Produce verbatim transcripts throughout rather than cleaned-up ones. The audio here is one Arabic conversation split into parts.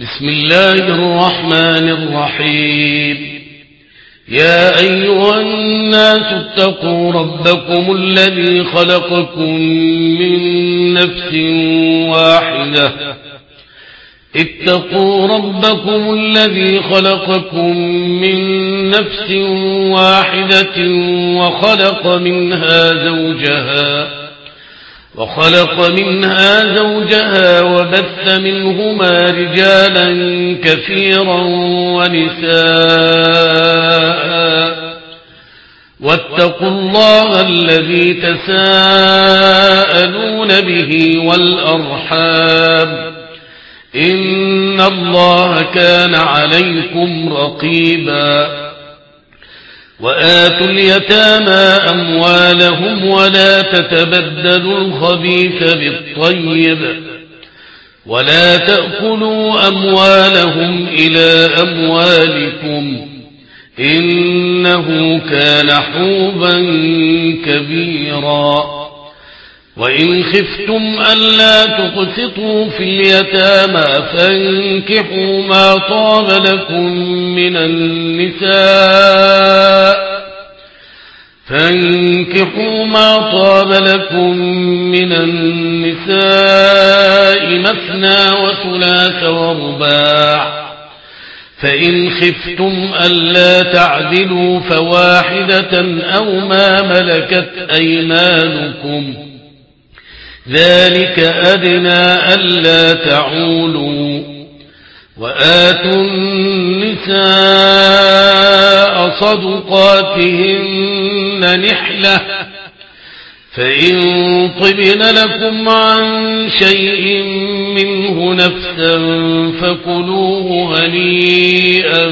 بسم الله الرحمن الرحيم. يا أيها الناس اتقوا ربكم الذي خلقكم من نفس واحدة اتقوا ربكم الذي خلقكم من نفس واحدة وخلق منها زوجها وخلق منها زوجها وبث منهما رجالا كثيرا ونساء واتقوا الله الذي تساءلون به والأرحام إن الله كان عليكم رقيبا. وآتوا اليتامى أموالهم ولا تتبدلوا الخبيث بالطيب ولا تأكلوا أموالهم إلى أموالكم إنه كان حوبا كبيرا. وإن خفتم ألا تقسطوا في اليتامى فانكحوا ما طاب لكم من النساء فانكحوا ما طاب لكم من النساء مثنى وثلاث ورباع فإن خفتم ألا تعدلوا فواحدة أو ما ملكت أيمانكم ذلك أدنى ألا تعولوا. وآتوا النساء صدقاتهن نحلة فإن طبن لكم عن شيء منه نفسا فكلوه هنيئا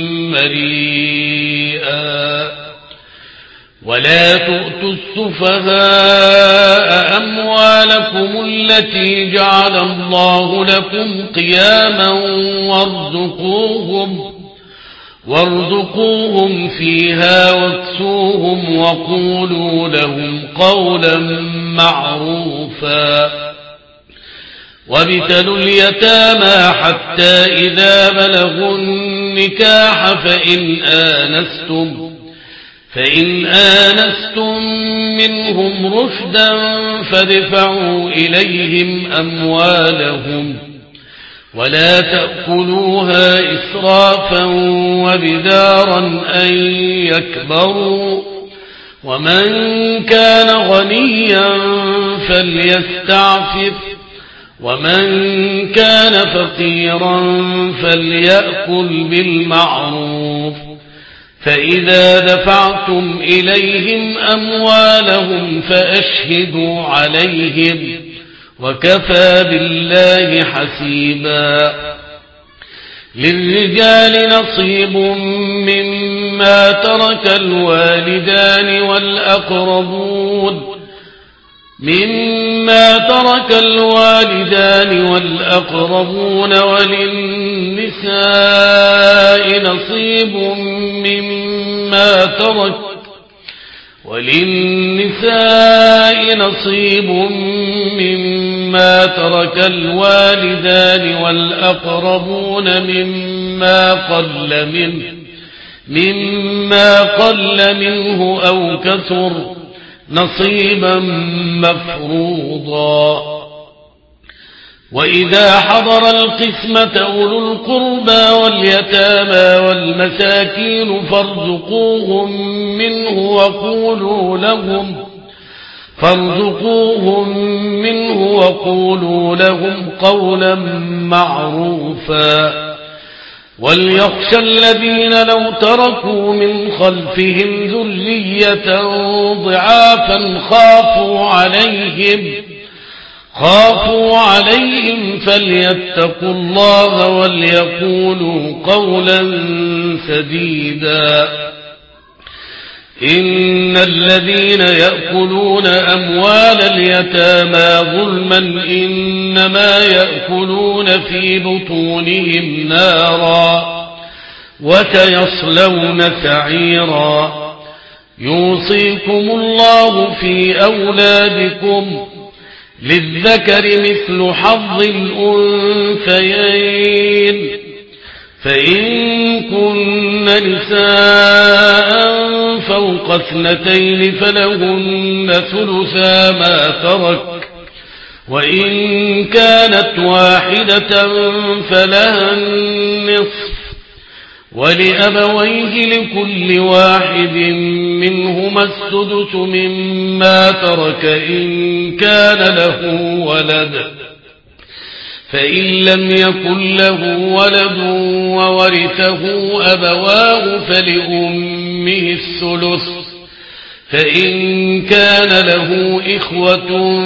مريئا. ولا تؤتوا السفهاء أموالكم التي جعل الله لكم قياما وارزقوهم وارزقوهم فيها واكسوهم وقولوا لهم قولا معروفا. وابتلوا اليتامى حتى إذا بلغوا النكاح فإن آنستم فإن آنستم منهم رشدا فادفعوا إليهم أموالهم ولا تأكلوها إسرافا وبدارا أن يكبروا. ومن كان غنيا فليستعفف ومن كان فقيرا فليأكل بالمعروف. فإذا دفعتم إليهم أموالهم فأشهدوا عليهم وكفى بالله حسيبا. للرجال نصيب مما ترك الوالدان والأقربون مما ترك الوالدان والأقربون وللنساء نصيب مما ترك وللنساء نصيب مما ترك الوالدان والأقربون مما قل منه مما قل منه أو كثر نصيبا مفروضا. وإذا حضر القسمة أولو القربى واليتامى والمساكين فارزقوهم منه وقولوا لهم فارزقوهم منه وقولوا لهم قولا معروفا. وليخشى الذين لو تركوا من خلفهم ذرية ضعافا خافوا عليهم خافوا عليهم فليتقوا الله وليقولوا قولا سديدا. إن الذين يأكلون أموال اليتامى ظلما إنما يأكلون في بطونهم نارا وسيصلون سعيرا. يوصيكم الله في أولادكم للذكر مثل حظ الأنثيين فإن كن نساء فوق اثنتين فلهن ثلثا ما ترك وإن كانت واحدة فلها النصف ولأبويه لكل واحد منهما السدس مما ترك إن كان له ولد فإن لم يكن له ولد وورثه أبواه فلأمه الثلث فإن كان له إخوة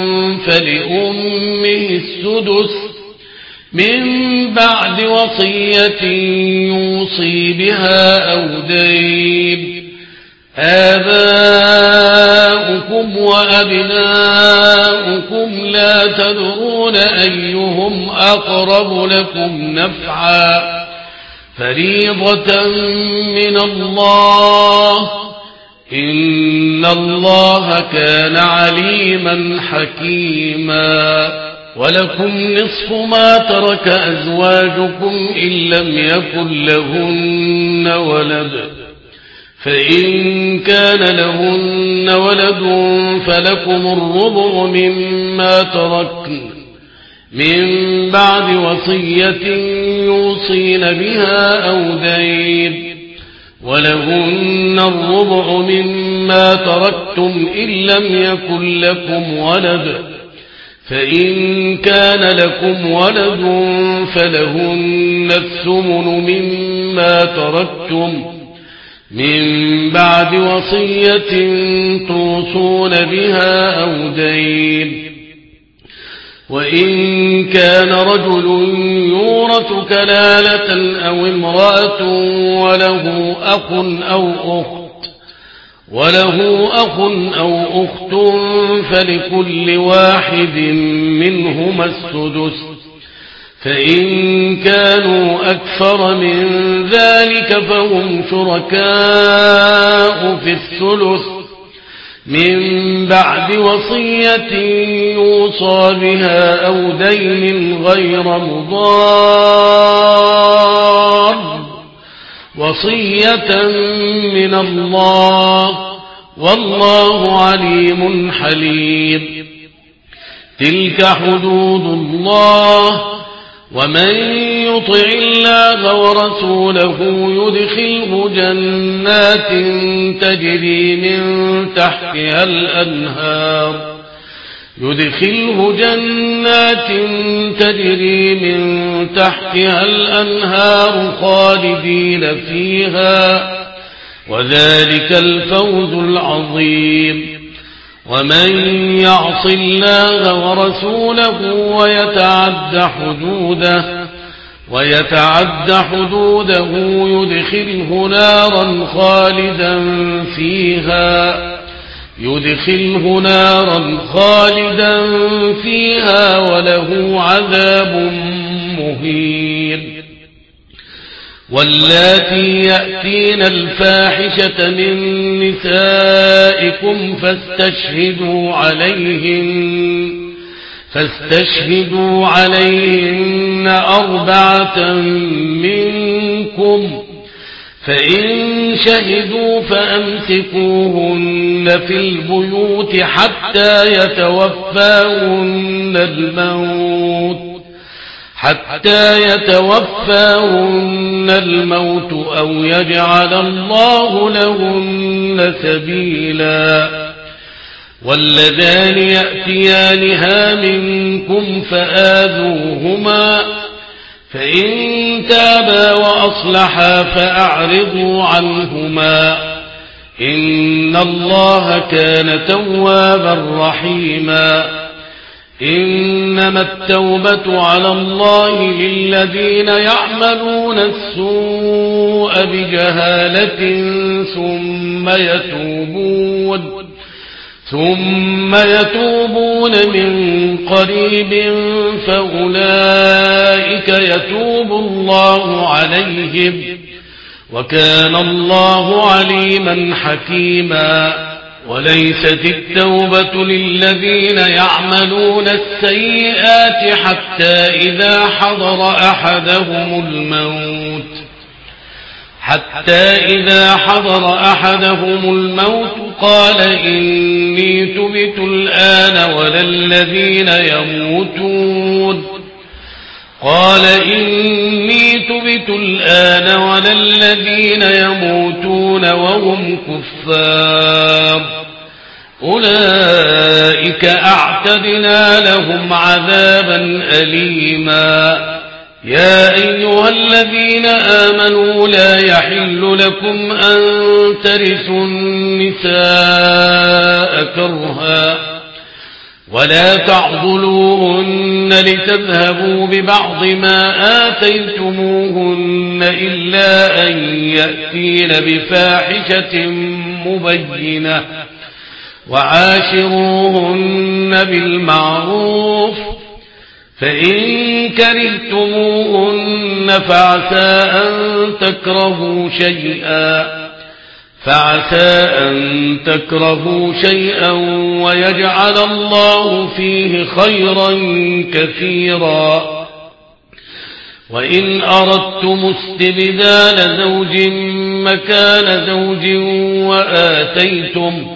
فلأمه السدس من بعد وصية يوصي بها أو دين آباؤكم وأبناؤكم لا تدرون أيهم أقرب لكم نفعا فريضة من الله إن الله كان عليما حكيما ولكم نصف ما ترك أزواجكم إن لم يكن لهن ولد فإن كان لهن ولد فلكم الربع مما تركن من بعد وصية يوصين بها أو دين ولهن الربع مما تركتم إن لم يكن لكم ولد فإن كان لكم ولد فلهن الثمن مما تركتم من بعد وصية توصون بها أو دين وإن كان رجل يورث كلالة أو امرأة وله أخ أو أخت وله أخ أو أخت فلكل واحد منهما السدس فإن كانوا أكثر من ذلك فهم شركاء في الثلث من بعد وصية يوصى بها أو دين غير مضار وصية من الله والله عليم حليم تلك حدود الله ومن يطع الله ورسوله يدخله جنات تجري من تحتها الأنهار يدخله جنات تجري من تحتها الأنهار خالدين فيها وذلك الفوز العظيم ومن يعص الله ورسوله ويتعد حدوده ويتعد حدوده يدخله نارا خالدا فيها يدخله نارا خالدا فيها وله عذاب مهين واللاتي يأتين الفاحشة من نسائكم فاستشهدوا عليهن فاستشهدوا عليهن أربعة منكم فإن شهدوا فأمسكوهن في البيوت حتى يتوفاهن الموت حتى يتوفاهن الموت أو يجعل الله لهن سبيلا واللذان يأتيانها منكم فآذوهما فإن تابا وأصلحا فأعرضوا عنهما إن الله كان توابا رحيما إنما التوبة على الله للذين يعملون السوء بجهالة ثم يتوبون ثم يتوبون من قريب فأولئك يتوب الله عليهم وكان الله عليما حكيما وليست التوبة للذين يعملون السيئات حتى إذا حضر أحدهم الموت حتى إذا حضر أحدهم الموت قال إني تبت الآن ولا الذين يموتون قال إني تبت الآن ولا الذين يموتون وهم كفار أولئك أعتدنا لهم عذابا أليما يا أيها الذين آمنوا لا يحل لكم أن ترثوا النساء كرها ولا تعضلوهن لتذهبوا ببعض ما آتيتموهن إلا أن يأتين بفاحشة مبينة وعاشروهن بالمعروف فإن كرهتموهن فعسى أن تكرهوا شيئا فعسى أن تكرهوا شيئا ويجعل الله فيه خيرا كثيرا وإن أردتم استبدال زوج مكان زوج وآتيتم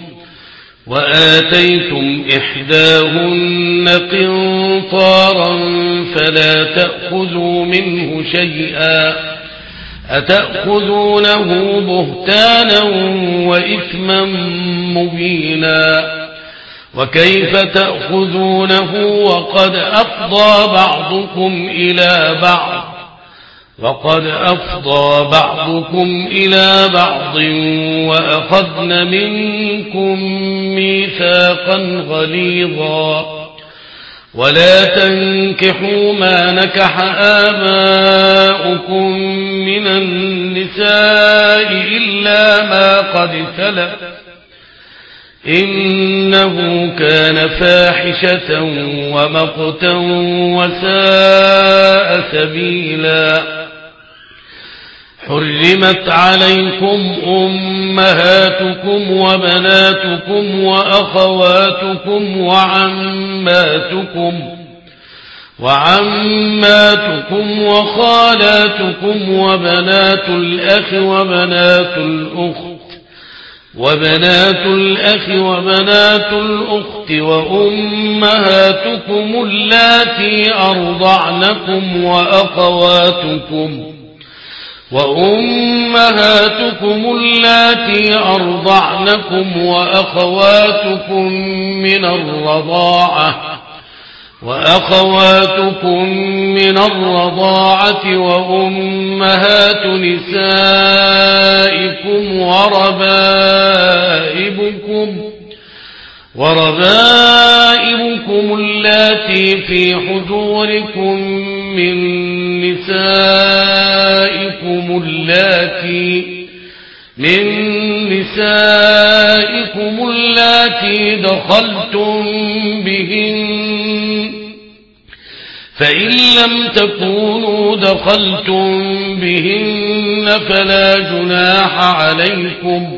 وآتيتم إحداهن قنطارا فلا تأخذوا منه شيئا أتأخذونه بهتانا وإثما مبينا وكيف تأخذونه وقد أفضى بعضكم إلى بعض وقد أفضى بعضكم إلى بعض وأخذن منكم ميثاقا غليظا ولا تنكحوا ما نكح آباؤكم من النساء إلا ما قد سلف إنه كان فاحشة ومقتا وساء سبيلا حرمت عليكم أمهاتكم وبناتكم وأخواتكم وعماتكم وعماتكم وخالاتكم وبنات الأخ وبنات الأخت وبنات الأخ وبنات الأخت وأمهاتكم اللاتي أرضعنكم وأخواتكم وأمهاتكم اللاتي أرضعنكم وأخواتكم من الرضاعة وأخواتكم من الرضاعة وأمهات نسائكم وربائبكم وربائبكم اللاتي في حجوركم من نسائكم اللاتي من نسائكم اللاتي دخلتم بهن فإن لم تكونوا دخلتم بهن فلا جناح عليكم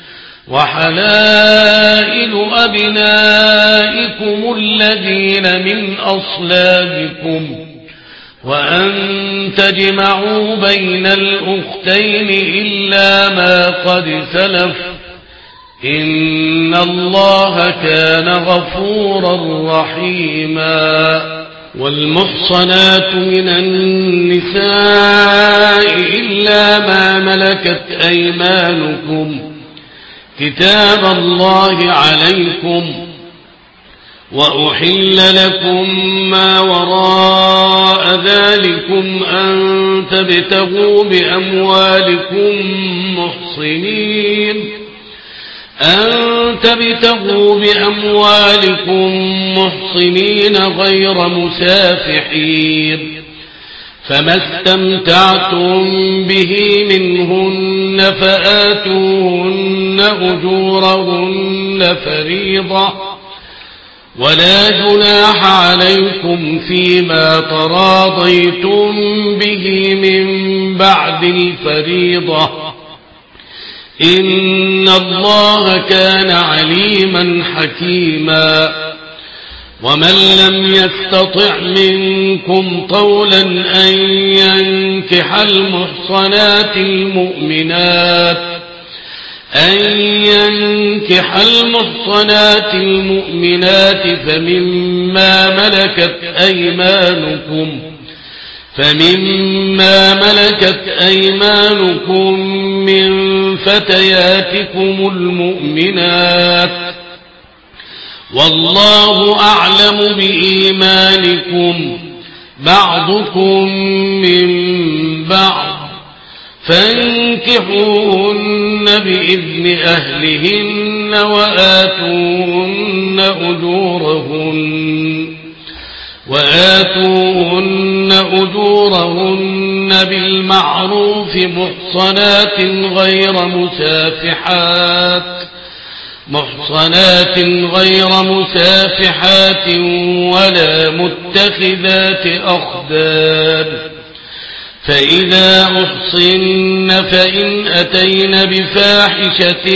وحلائل أبنائكم الذين من أصلابكم وأن تجمعوا بين الأختين إلا ما قد سلف إن الله كان غفورا رحيما والمحصنات من النساء إلا ما ملكت أيمانكم كتاب الله عليكم وأحل لكم ما وراء ذلكم أن تبتغوا بأموالكم محصنين أن تبتغوا بأموالكم محصنين غير مسافحين فما استمتعتم به منهن فآتوهن أجورهن فريضة ولا جناح عليكم فيما تراضيتم به من بعد الفريضة إن الله كان عليما حكيما ومن لم يستطع منكم طولا أن ينكح المحصنات المؤمنات أن ينكح المحصنات المؤمنات فمما ملكت أيمانكم فمما ملكت أيمانكم من فتياتكم المؤمنات والله أعلم بإيمانكم بعضكم من بعض فانكحوهن بإذن أهلهن وآتوهن أجورهن وآتوهن أجورهن بالمعروف محصنات غير مسافحات محصنات غير مسافحات ولا متخذات أخدان فإذا أحصن فإن أتين بفاحشة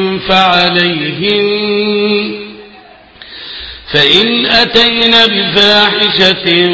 فعليهن فإن أتين بفاحشة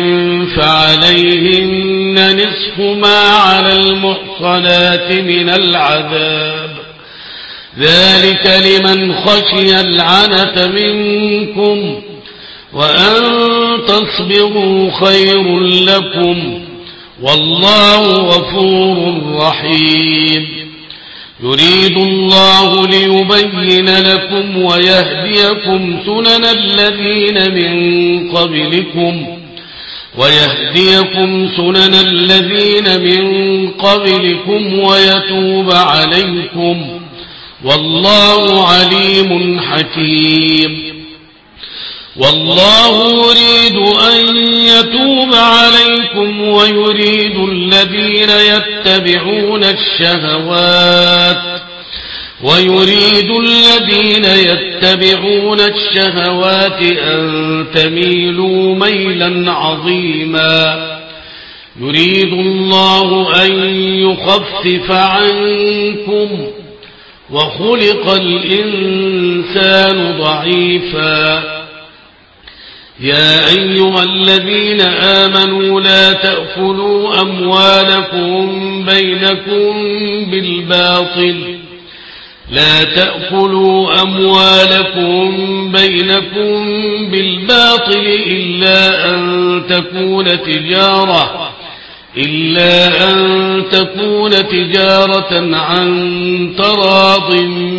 فعليهن نصف ما على المحصنات من العذاب ذلك لمن خشي العنة منكم وأن تصبروا خير لكم والله غفور رحيم يريد الله ليبين لكم ويهديكم سنن الذين من قبلكم ويهديكم سنن الذين من قبلكم ويتوب عليكم والله عليم حكيم والله يريد أن يتوب عليكم ويريد الذين يتبعون الشهوات ويريد الذين يتبعون الشهوات أن تميلوا ميلا عظيما يريد الله أن يخفف عنكم وخلق الإنسان ضعيفا يا أيها الذين آمنوا لا تأكلوا أموالكم بينكم بالباطل لا تأكلوا أموالكم بينكم بالباطل إلا أن تكون تجارة إلا أن تكون تجارة عن تراض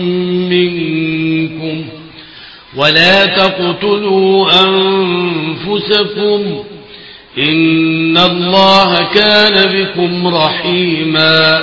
منكم ولا تقتلوا أنفسكم إن الله كان بكم رحيما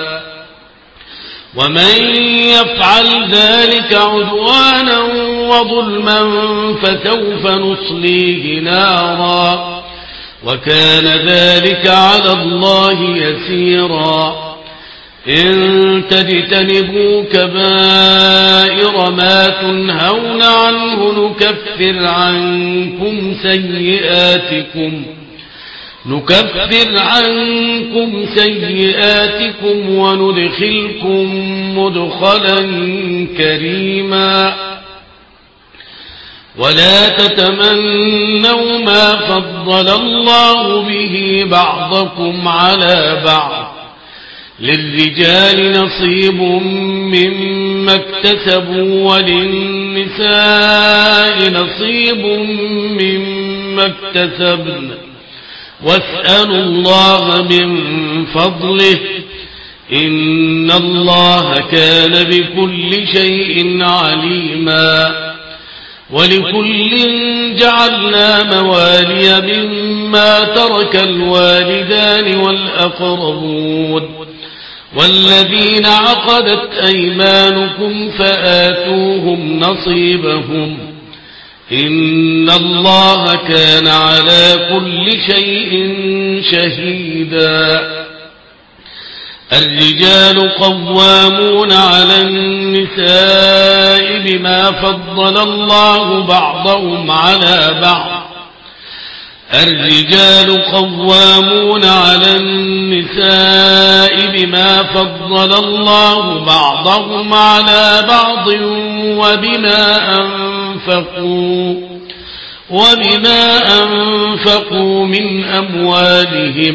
ومن يفعل ذلك عدوانا وظلما فسوف نصليه نارا وكان ذلك على الله يسيرا إن تجتنبوا كبائر ما تنهون عنه نكفر عنكم سيئاتكم نكفر عنكم سيئاتكم وندخلكم مدخلا كريما ولا تتمنوا ما فضل الله به بعضكم على بعض للرجال نصيب مما اكتسبوا وللنساء نصيب مما اكتسبن واسألوا الله من فضله إن الله كان بكل شيء عليما ولكل جعلنا موالي مما ترك الوالدان والأقربون والذين عقدت أيمانكم فآتوهم نصيبهم إن الله كان على كل شيء شهيدا الرجال قوامون على النساء بما فضل الله بعضهم على بعض الرجال قوامون على النساء بما فضل الله بعضهم على بعض وبما أنفقوا وبما أنفقوا من أموالهم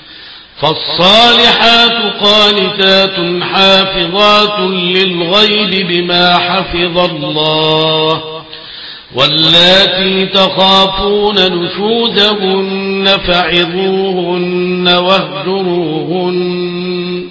فالصالحات قانتات حافظات للغيب بما حفظ الله واللاتي تخافون نشوزهن فعظوهن واهجروهن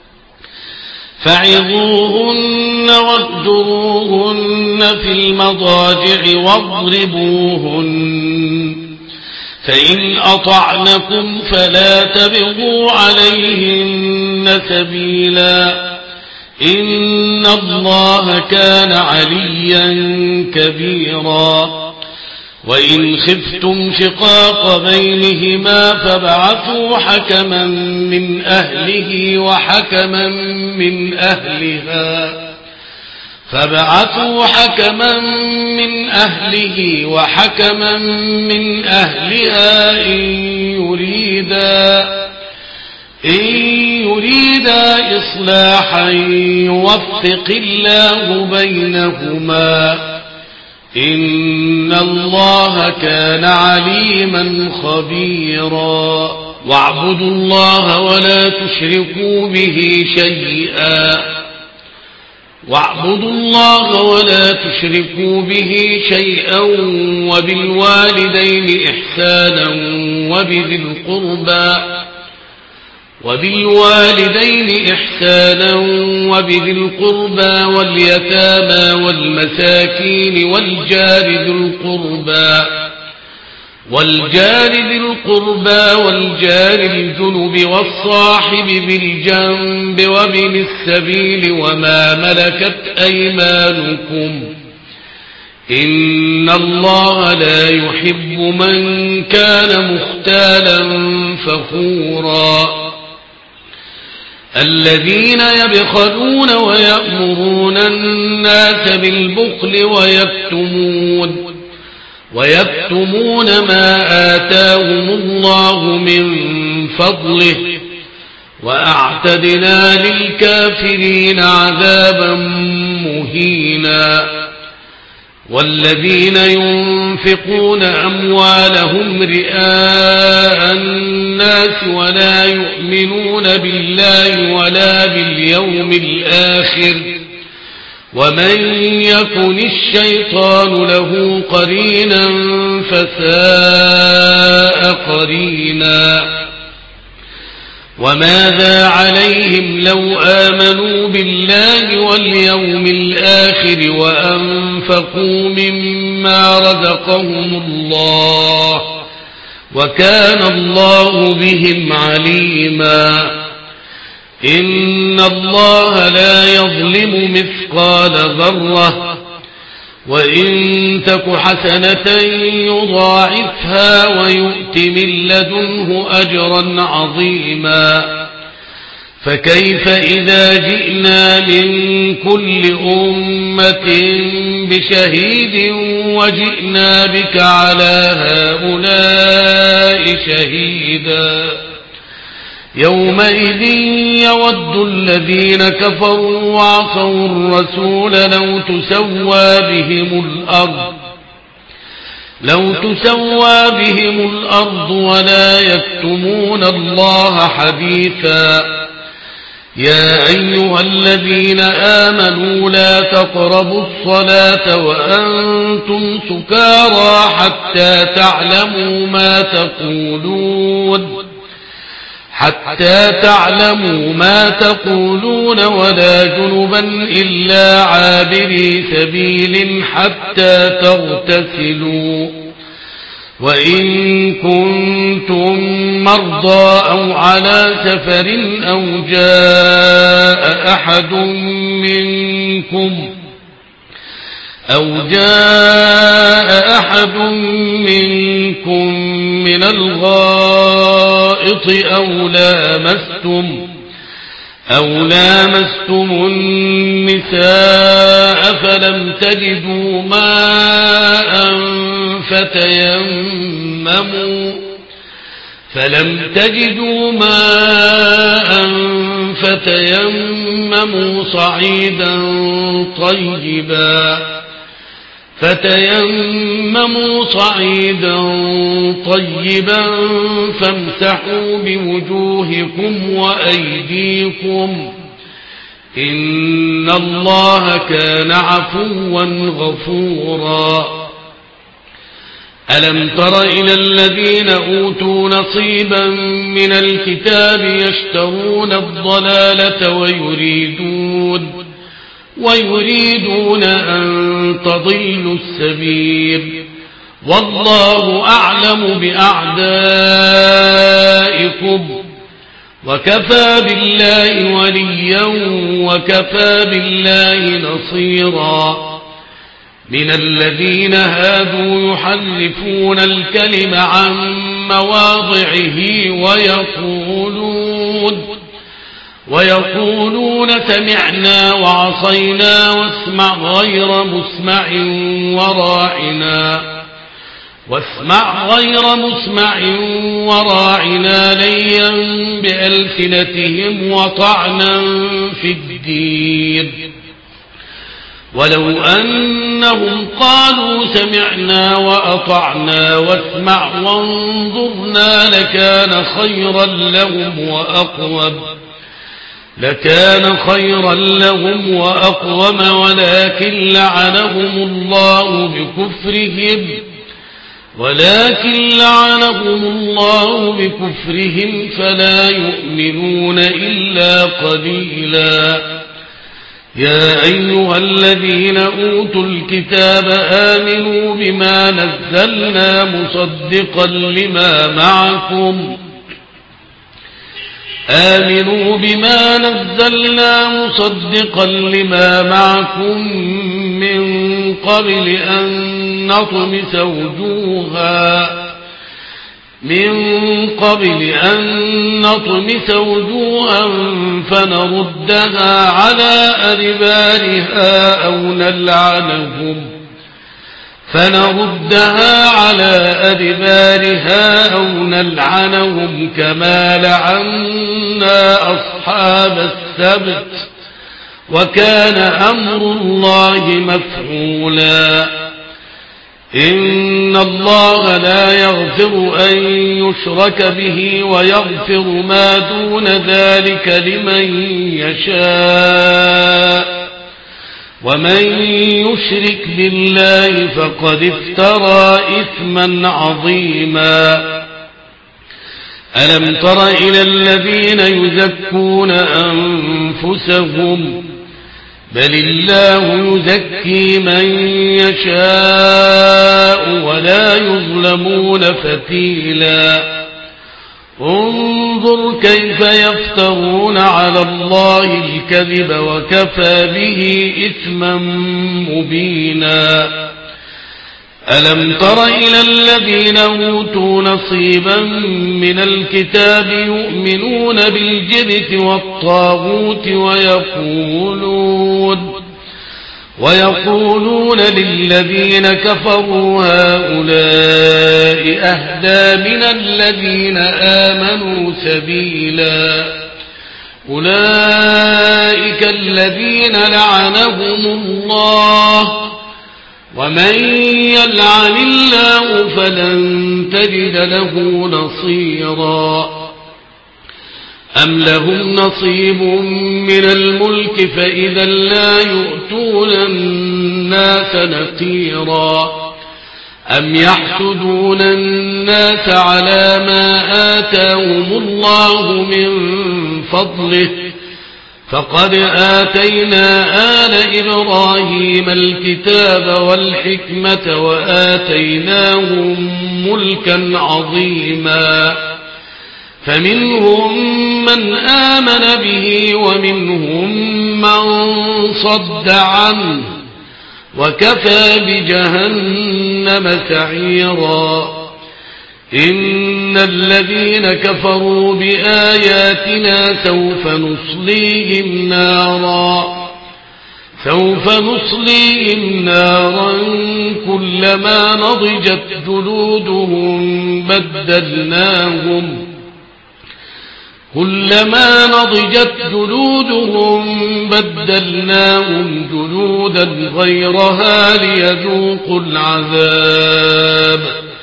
فعظوهن واهجروهن في المضاجع واضربوهن فإن أطعنكم فلا تبغوا عليهن سبيلا إن الله كان عليا كبيرا وإن خفتم شقاق بينهما فابعثوا حكما من أهله وحكما من أهلها فابعثوا حكما من أهله وحكما من أهلها إن يريدا إن يريدا إصلاحا يوفق الله بينهما إن الله كان عليما خبيرا واعبدوا الله ولا تشركوا به شيئا واعبدوا الله ولا تشركوا به شيئا وبالوالدين إحسانا وبذي القربى وبالوالدين إحسانا وبذي القربى واليتامى والمساكين والجار ذي القربى والجار ذي القربى والجار الجنب والصاحب بالجنب وابن السبيل وما ملكت أيمانكم إن الله لا يحب من كان مختالا فخورا الذين يبخلون ويأمرون الناس بالبخل ويكتمون ويكتمون ما آتاهم الله من فضله وأعتدنا للكافرين عذابا مهينا والذين ينفقون أموالهم رئاء الناس ولا يؤمنون بالله ولا باليوم الآخر ومن يكن الشيطان له قرينا فساء قرينا وماذا عليهم لو آمنوا بالله واليوم الآخر وأنفقوا مما رزقهم الله وكان الله بهم عليما إن الله لا يظلم مثقال ذرة وإن تك حسنة يضاعفها ويؤت من لدنه أجرا عظيما فكيف إذا جئنا من كل أمة بشهيد وجئنا بك على هؤلاء شهيدا يومئذ يود الذين كفروا وعصوا الرسول لو تسوى بهم الأرض لو تسوى بهم الأرض ولا يكتمون الله حديثا يا أيها الذين آمنوا لا تقربوا الصلاة وأنتم سكارى حتى تعلموا ما تقولون حتى تعلموا ما تقولون ولا جنبا إلا عابري سبيل حتى تغتسلوا وإن كنتم مرضى أو على سفر أو جاء أحد منكم أو جاء أحد منكم من الغائط أو لامستم أو لامستم النساء فلم تجدوا ماء فتيمموا فلم تجدوا ماء فتيمموا صعيدا طيبا فتيمموا صعيدا طيبا فامسحوا بوجوهكم وأيديكم إن الله كان عفوا غفورا ألم تر إلى الذين أوتوا نصيبا من الكتاب يشترون الضلالة ويريدون ويريدون أن تضلوا السبيل والله أعلم بأعدائكم وكفى بالله وليا وكفى بالله نصيرا من الذين هادوا يحرفون الكلم عن مواضعه ويقولون ويقولون سمعنا وعصينا واسمع غير مسمع وراعنا واسمع غير مسمع وراعنا ليا بألسنتهم وطعنا في الدين ولو أنهم قالوا سمعنا وأطعنا واسمع وانظرنا لكان خيرا لهم وأقوم لكان خيرا لهم وأقوم ولكن لعنهم الله بكفرهم ولكن لعنهم الله بكفرهم فلا يؤمنون إلا قليلا يا أيها الذين أوتوا الكتاب آمنوا بما نزلنا مصدقا لما معكم آمنوا بما نزلنا مصدقا لما معكم من قبل أن نطمس وجوها من قبل أن نطمس وجوها فنردها على أدبارها أو نلعنهم فنردها على أدبارها أو نلعنهم كما لعنا أصحاب السبت وكان أمر الله مفعولا إن الله لا يغفر أن يشرك به ويغفر ما دون ذلك لمن يشاء ومن يشرك بالله فقد افترى إثما عظيما ألم تر إلى الذين يزكون أنفسهم بل الله يزكي من يشاء ولا يظلمون فتيلا انظر كيف يفترون على الله الكذب وكفى به إثما مبينا ألم تر إلى الذين أوتوا نصيبا من الكتاب يؤمنون بالجبت والطاغوت ويقولون ويقولون للذين كفروا هؤلاء أهدى من الذين آمنوا سبيلا أولئك الذين لعنهم الله ومن يلعن الله فلن تجد له نصيرا أم لهم نصيب من الملك فإذا لا يؤتون الناس نقيرا أم يحسدون الناس على ما آتاهم الله من فضله فقد آتينا آل إبراهيم الكتاب والحكمة وآتيناهم ملكا عظيما فمنهم من آمن به ومنهم من صد عنه وكفى بجهنم سعيرا إن الذين كفروا بآياتنا سوف نصليهم نارا سوف نصليهم نارا كلما نضجت جلودهم بدلناهم كلما نضجت جلودهم بدلناهم جلودا غيرها ليذوقوا العذاب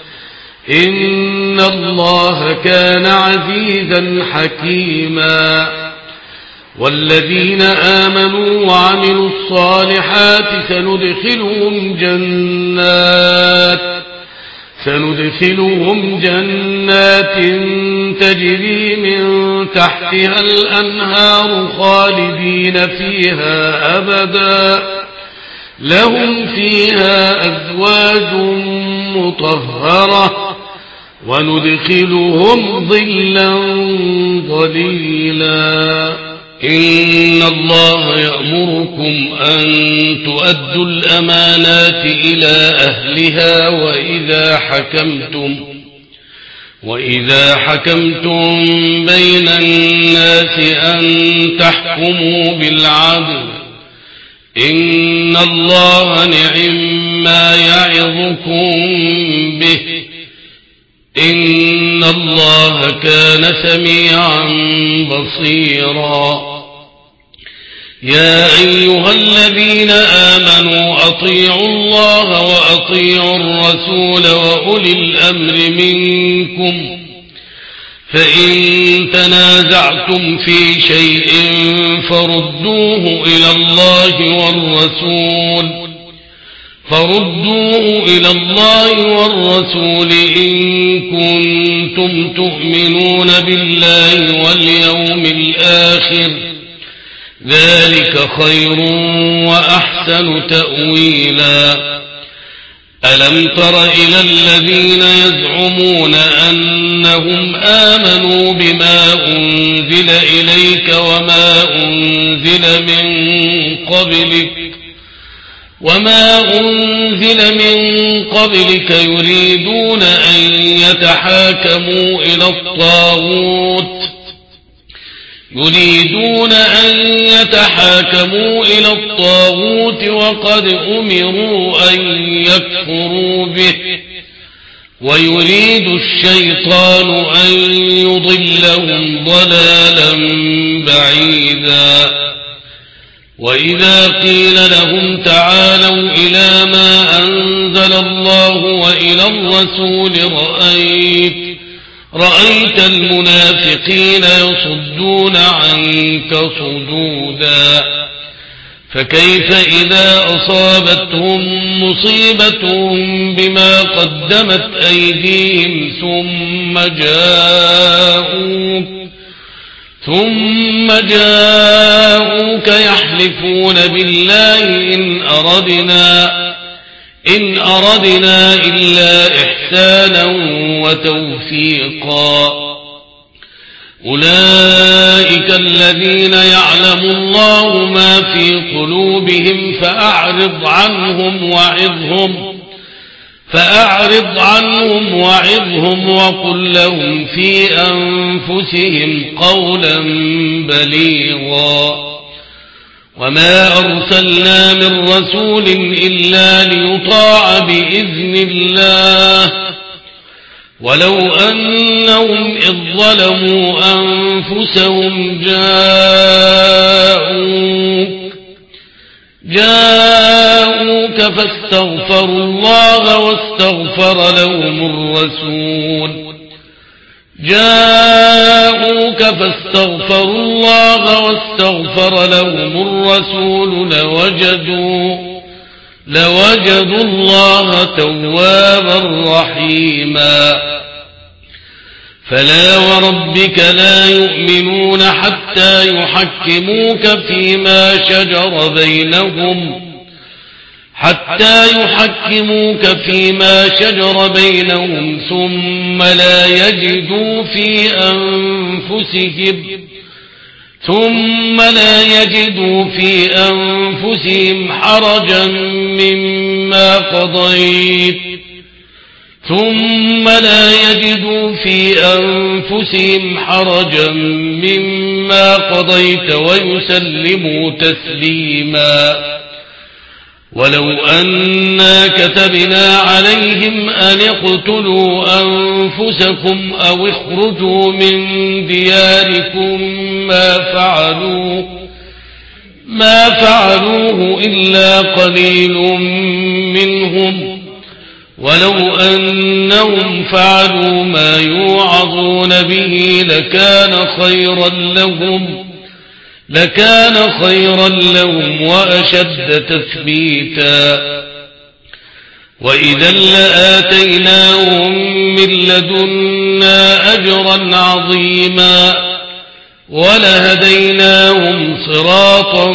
إن الله كان عزيزا حكيما والذين آمنوا وعملوا الصالحات سندخلهم جنات سندخلهم جنات تجري من تحتها الأنهار خالدين فيها أبدا لهم فيها أزواج مطهرة وندخلهم ظلا ظليلا إن الله يأمركم أن تؤدوا الأمانات إلى أهلها وإذا حكمتم وإذا حكمتم بين الناس أن تحكموا بالعدل إن الله نعم ما يعظكم به إن الله كان سميعا بصيرا يا أيها الذين آمنوا أطيعوا الله وأطيعوا الرسول وأولي الأمر منكم فإن تنازعتم في شيء فردوه إلى الله والرسول فردوه إلى الله والرسول إن كنتم تؤمنون بالله واليوم الآخر ذلك خير وأحسن تأويلا ألم تر إلى الذين يزعمون أنهم آمنوا بما أنزل إليك وما أنزل من قبلك وما أنزل من قبلك يريدون أن يتحاكموا إلى الطاغوت يريدون أن يتحاكموا إلى الطاغوت وقد أمروا أن يكفروا به ويريد الشيطان أن يضلهم ضلالا بعيدا وإذا قيل لهم تعالوا إلى ما أنزل الله وإلى الرسول رأيت رأيت المنافقين يصدون عنك صدودا فكيف إذا أصابتهم مصيبة بما قدمت أيديهم ثم جاءوك ثم جاءوك يحلفون بالله إن أردنا إن أردنا إلا إحسانا وتوفيقا أولئك الذين يعلم الله ما في قلوبهم فأعرض عنهم وعظهم فأعرض عنهم وعظهم وقل لهم في أنفسهم قولا بليغا وما أرسلنا من رسول إلا ليطاع بإذن الله ولو أنهم إذ ظلموا أنفسهم جاءوك جاءوك فاستغفروا الله واستغفر لهم الرسول جاءوك فاستغفروا الله واستغفر لهم الرسول لوجدوا لوجدوا الله توابا رحيما فلا وربك لا يؤمنون حتى يحكموك فيما شجر بينهم حتى يحكموك فيما شجر بينهم ثم لا يجدوا في أنفسهم ثم لا يجدوا في أنفسهم حرجا مما قضيت ثم لا يجدوا في أنفسهم حرجا مما قضيت ويسلموا تسليما ولو أنا كتبنا عليهم أن اقتلوا أنفسكم أو اخرجوا من دياركم ما فعلوه ما فعلوه إلا قليل منهم ولو أنهم فعلوا ما يوعظون به لكان خيرا لهم لكان خيرا لهم وأشد تثبيتا وإذا لآتيناهم من لدنا أجرا عظيما ولهديناهم صراطا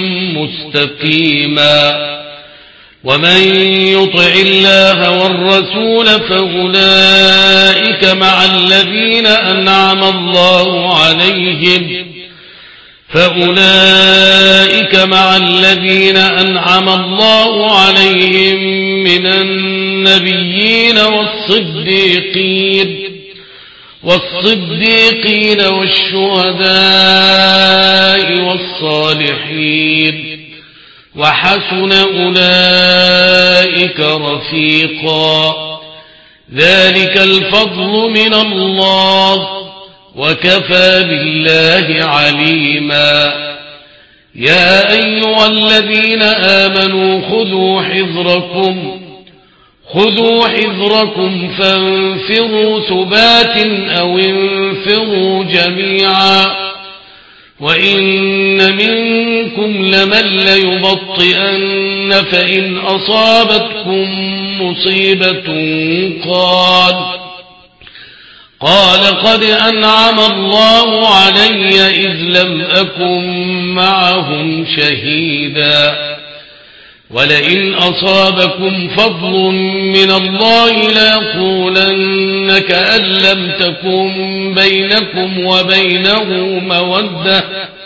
مستقيما ومن يطع الله والرسول فأولئك مع الذين أنعم الله عليهم فأولئك مع الذين أنعم الله عليهم من النبيين والصديقين والصديقين والشهداء والصالحين وحسن أولئك رفيقا ذلك الفضل من الله وكفى بالله عليما يا أيها الذين آمنوا خذوا حذركم خذوا حذركم فانفروا ثبات أو انفروا جميعا وإن منكم لمن ليبطئن فإن أصابتكم مصيبة قال قال قد أنعم الله علي إذ لم أكن معهم شهيدا ولئن أصابكم فضل من الله ليقولن كأن لم تكن بينكم وبينه مودة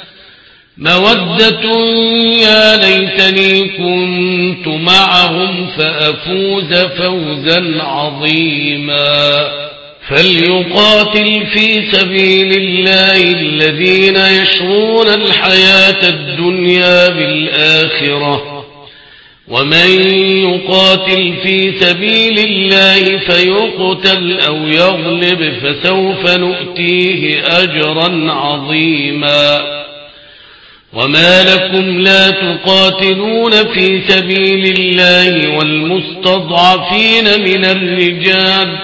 مودة يا ليتني كنت معهم فأفوز فوزا عظيما فليقاتل في سبيل الله الذين يشرون الحياة الدنيا بالآخرة ومن يقاتل في سبيل الله فيقتل أو يغلب فسوف نؤتيه أجرا عظيما وما لكم لا تقاتلون في سبيل الله والمستضعفين من الرجال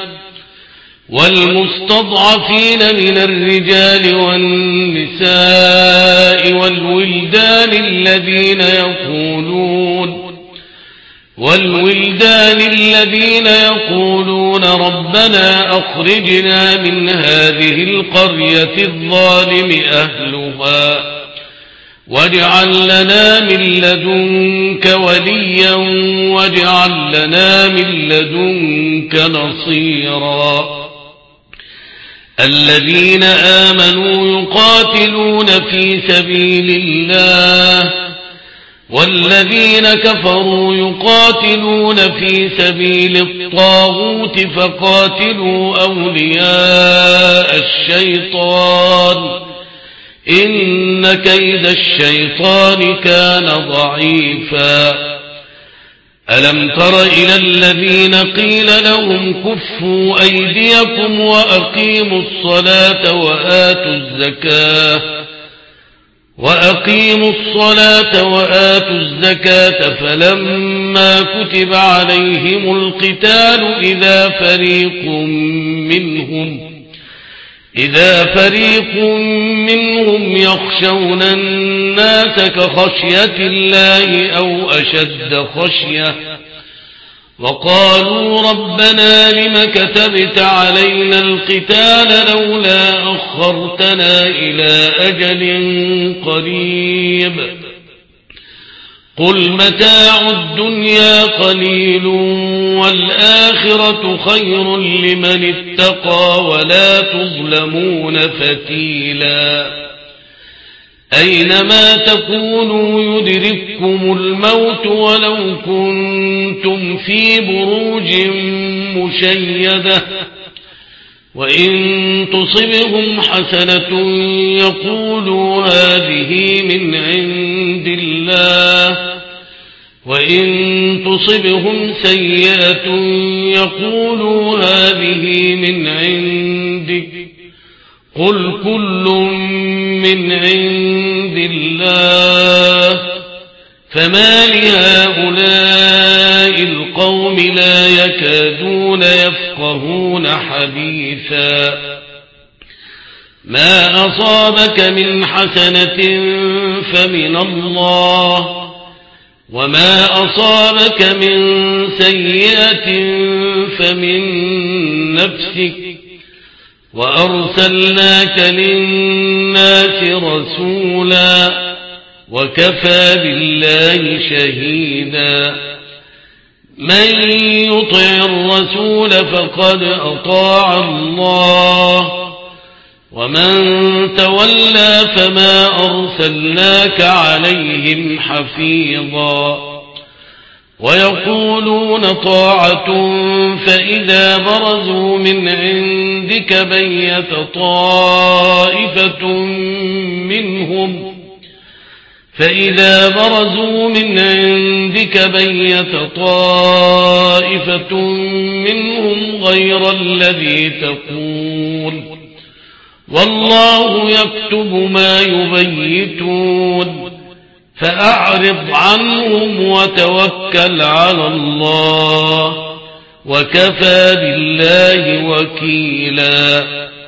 والمستضعفين من الرجال والنساء والولدان الذين يقولون والولدان الذين يقولون ربنا أخرجنا من هذه القرية الظالم أهلها واجعل لنا من لدنك وليا واجعل لنا من لدنك نصيرا الذين آمنوا يقاتلون في سبيل الله والذين كفروا يقاتلون في سبيل الطاغوت فقاتلوا أولياء الشيطان إن كيد الشيطان كان ضعيفا ألم تر إلى الذين قيل لهم كفوا أيديكم وأقيموا الصلاة وآتوا الزكاة وأقيموا الصلاة وآتوا الزكاة فلما كتب عليهم القتال إذا فريق منهم إذا فريق منهم يخشون الناس كخشية الله أو أشد خشية وقالوا ربنا لم كتبت علينا القتال لولا أخرتنا إلى أجل قريب قل متاع الدنيا قليل والآخرة خير لمن اتقى ولا تظلمون فتيلا أينما تكونوا يدرككم الموت ولو كنتم في بروج مشيدة وإن تصبهم حسنة يقولوا هذه من عند الله وإن تصبهم سيئة يقولوا هذه من عندك قل كل من عند الله فما لهؤلاء القوم لا يكادون يفقهون حديثا ما أصابك من حسنة فمن الله وما أصابك من سيئة فمن نفسك وأرسلناك للناس رسولا وكفى بالله شهيدا من يطع الرسول فقد أطاع الله ومن تولى فما أرسلناك عليهم حفيظا ويقولون طاعة فإذا برزوا من عندك بيت طائفة منهم فإذا برزوا من عندك بيت طائفة منهم غير الذي تقول والله يكتب ما يبيتون فأعرض عنهم وتوكل على الله وكفى بالله وكيلا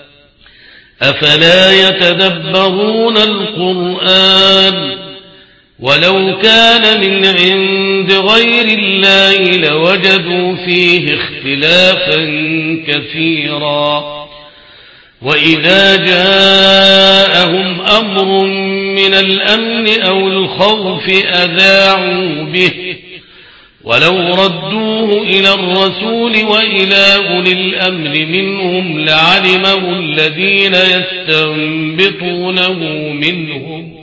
أفلا يتدبرون القرآن ولو كان من عند غير الله لوجدوا فيه اختلافا كثيرا وإذا جاءهم أمر من الأمن أو الخوف أذاعوا به ولو ردوه إلى الرسول وإلى أولي الأمر منهم لعلمه الذين يستنبطونه منهم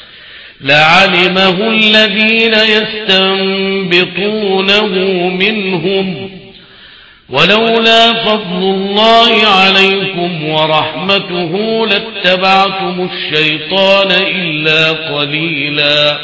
لعلمه الذين يستنبطونه منهم ولولا فضل الله عليكم ورحمته لاتبعتم الشيطان إلا قليلا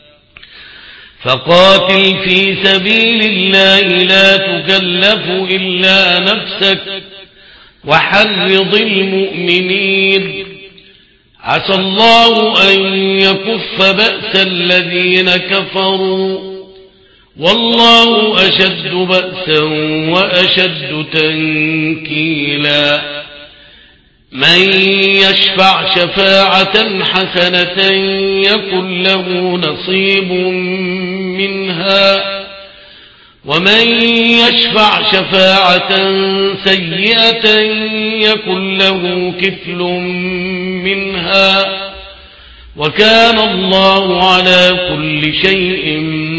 فقاتل في سبيل الله لا تكلف إلا نفسك وحرض المؤمنين عسى الله أن يكف بأس الذين كفروا والله أشد بأسا وأشد تنكيلا من يشفع شفاعة حسنة يكن له نصيب منها ومن يشفع شفاعة سيئة يكن له كفل منها وكان الله على كل شيء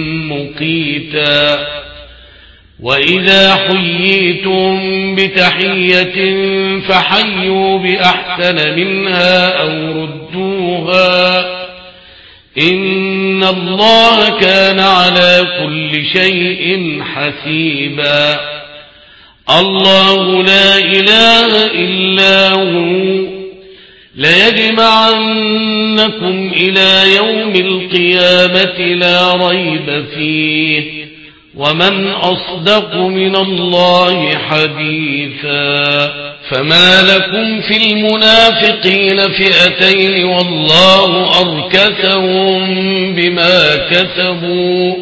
مقيتا وإذا حييتم بتحية فحيوا بأحسن منها أو ردوها إن الله كان على كل شيء حسيبا الله لا إله إلا هو ليجمعنكم إلى يوم القيامة لا ريب فيه ومن أصدق من الله حديثا فما لكم في المنافقين فئتين والله أركسهم بما كسبوا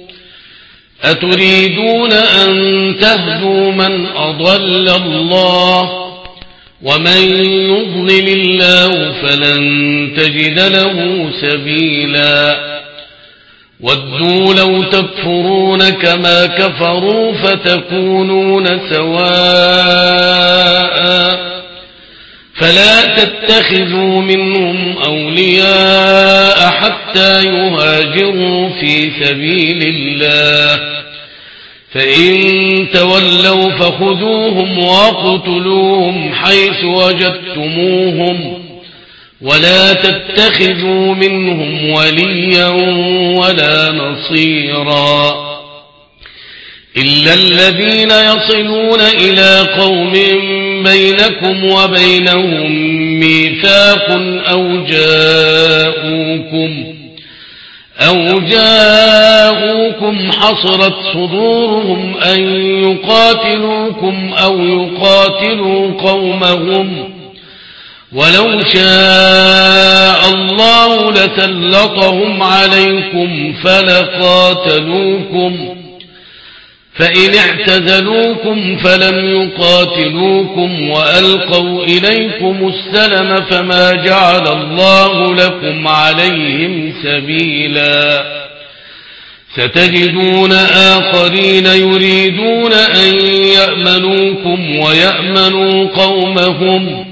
أتريدون أن تهدوا من أضل الله ومن يضلل الله فلن تجد له سبيلا ودوا لو تكفرون كما كفروا فتكونون سواء فلا تتخذوا منهم أولياء حتى يهاجروا في سبيل الله فإن تولوا فخذوهم واقتلوهم حيث وجدتموهم ولا تتخذوا منهم وليا ولا نصيرا إلا الذين يصلون إلى قوم بينكم وبينهم ميثاق أو جاءوكم أو جاءوكم حصرت صدورهم أن يقاتلوكم أو يقاتلوا قومهم ولو شاء الله لسلطهم عليكم فلقاتلوكم فإن اعتزلوكم فلم يقاتلوكم وألقوا إليكم السلم فما جعل الله لكم عليهم سبيلا ستجدون آخرين يريدون أن يأمنوكم ويأمنوا قومهم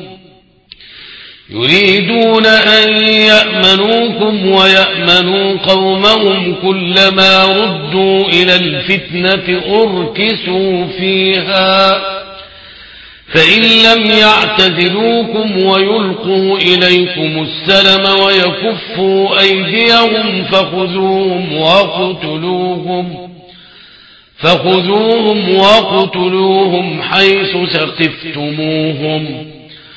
يريدون أن يأمنوكم ويأمنوا قومهم كلما ردوا إلى الفتنة أركسوا فيها فإن لم يعتزلوكم ويلقوا إليكم السلم ويكفوا أيديهم فخذوهم وقتلوهم فخذوهم وقتلوهم حيث ثقفتموهم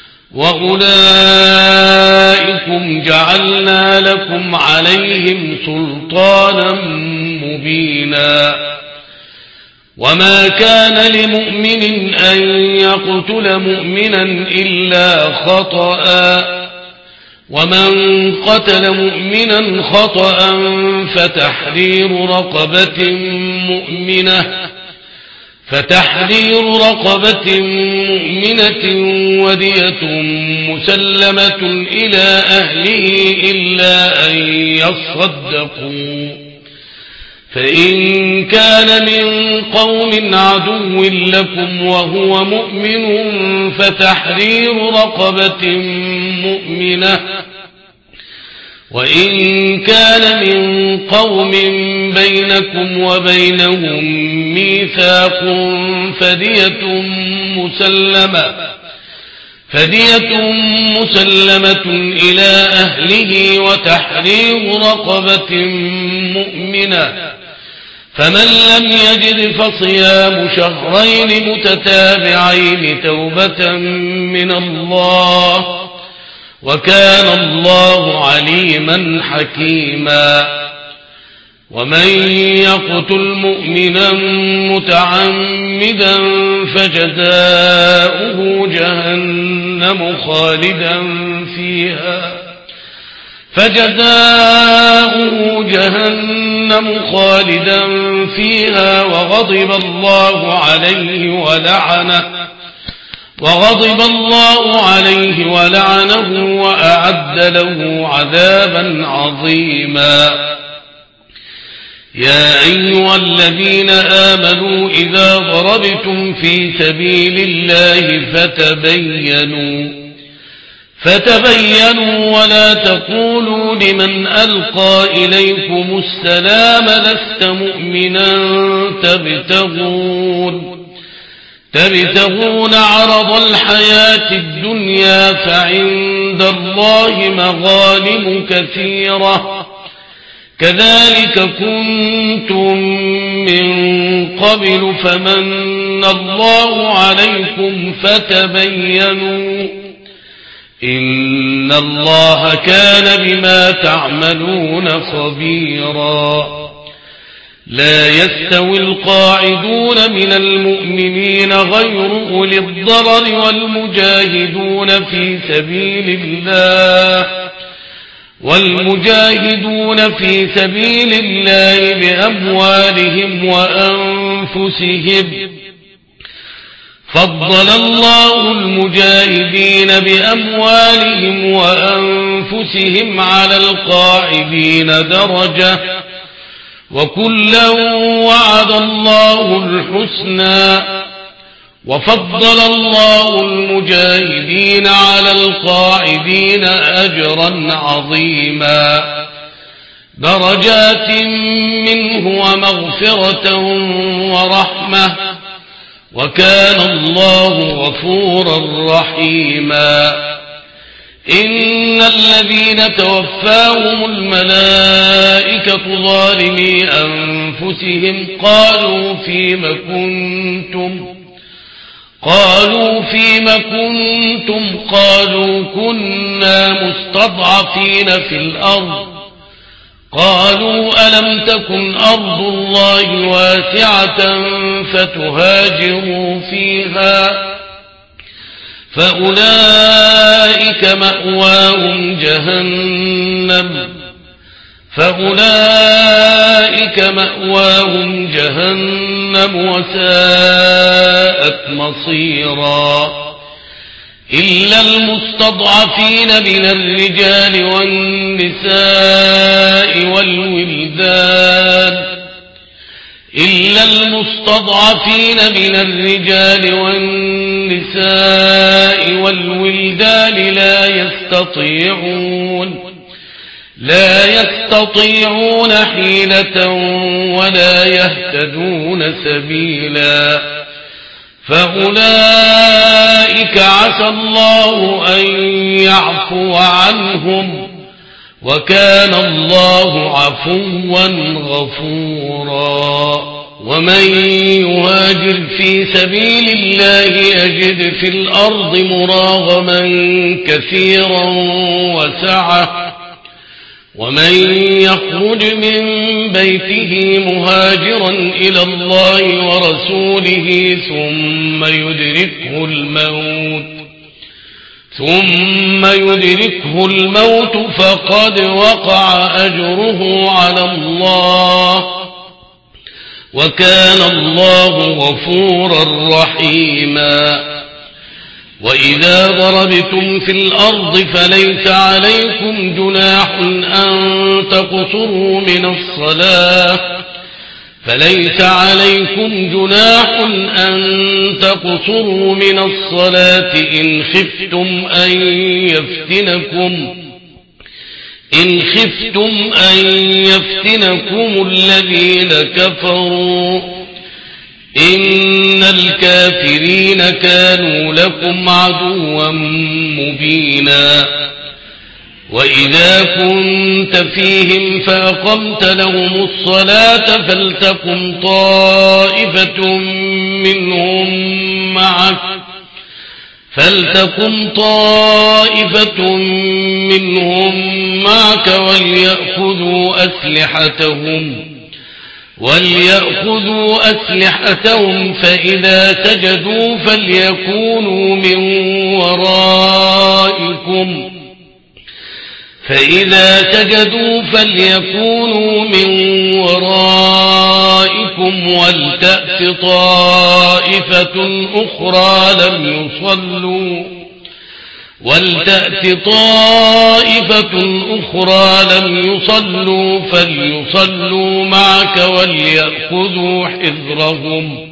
وأولئكم جعلنا لكم عليهم سلطانا مبينا وما كان لمؤمن أن يقتل مؤمنا إلا خطأ ومن قتل مؤمنا خطأ فتحرير رقبة مؤمنة فتحرير رقبة مؤمنة ودية مسلمة إلى أهله إلا أن يصدقوا فإن كان من قوم عدو لكم وهو مؤمن فتحرير رقبة مؤمنة وإن كان من قوم بينكم وبينهم ميثاق فدية مسلمة فدية مسلمة إلى أهله وتحرير رقبة مؤمنة فمن لم يجد فصيام شهرين متتابعين توبة من الله وكان الله عليما حكيما ومن يقتل مؤمنا متعمدا فجزاؤه جهنم خالدا فيها فجزاؤه جهنم خالدا فيها وغضب الله عليه ولعنه وغضب الله عليه ولعنه وأعد له عذابا عظيما يا أيها الذين آمنوا إذا ضربتم في سبيل الله فتبينوا فتبينوا ولا تقولوا لمن ألقى إليكم السلام لست مؤمنا تبتغون تبتغون عرض الحياة الدنيا فعند الله مغانم كثيرة كذلك كنتم من قبل فمن الله عليكم فتبينوا إن الله كان بما تعملون خبيرا لا يستوي القاعدون من المؤمنين غير أولي الضرر والمجاهدون في سبيل الله والمجاهدون في سبيل الله بأموالهم وأنفسهم فضل الله المجاهدين بأموالهم وأنفسهم على القاعدين درجة وكلا وعد الله الحسنى وفضل الله المجاهدين على القاعدين أجرا عظيما درجات منه ومغفرة ورحمة وكان الله غفورا رحيما إن الذين توفاهم الملائكة ظالمي أنفسهم قالوا فيم كنتم قالوا فيم كنتم قالوا كنا مستضعفين في الأرض قالوا ألم تكن أرض الله واسعة فتهاجروا فيها فأولئك مأواهم جهنم فأولئك مأواهم جهنم وساءت مصيرا إلا المستضعفين من الرجال والنساء والولدان إلا المستضعفين من الرجال والنساء والولدان لا يستطيعون لا يستطيعون حيلة ولا يهتدون سبيلا فأولئك عسى الله أن يعفو عنهم وكان الله عفوا غفورا ومن يهاجر في سبيل الله يجد في الأرض مراغما كثيرا وسعة ومن يخرج من بيته مهاجرا إلى الله ورسوله ثم يدركه الموت ثم يدركه الموت فقد وقع أجره على الله وكان الله غفورا رحيما وإذا ضربتم في الأرض فليس عليكم جناح أن تقصروا من الصلاة فليس عليكم جناح أن تقصروا من الصلاة إن خفتم أن يفتنكم إن خفتم أن يفتنكم الذين كفروا إن الكافرين كانوا لكم عدوا مبينا وإذا كنت فيهم فأقمت لهم الصلاة فلتقم طائفة منهم معك فلتقم طائفة منهم معك وليأخذوا أسلحتهم وليأخذوا أسلحتهم فإذا سجدوا فليكونوا من ورائكم فإذا سجدوا فليكونوا من ورائكم ولتأت طائفة أخرى لم يصلوا ولتأت طائفة أخرى لم يصلوا فليصلوا معك وليأخذوا حذرهم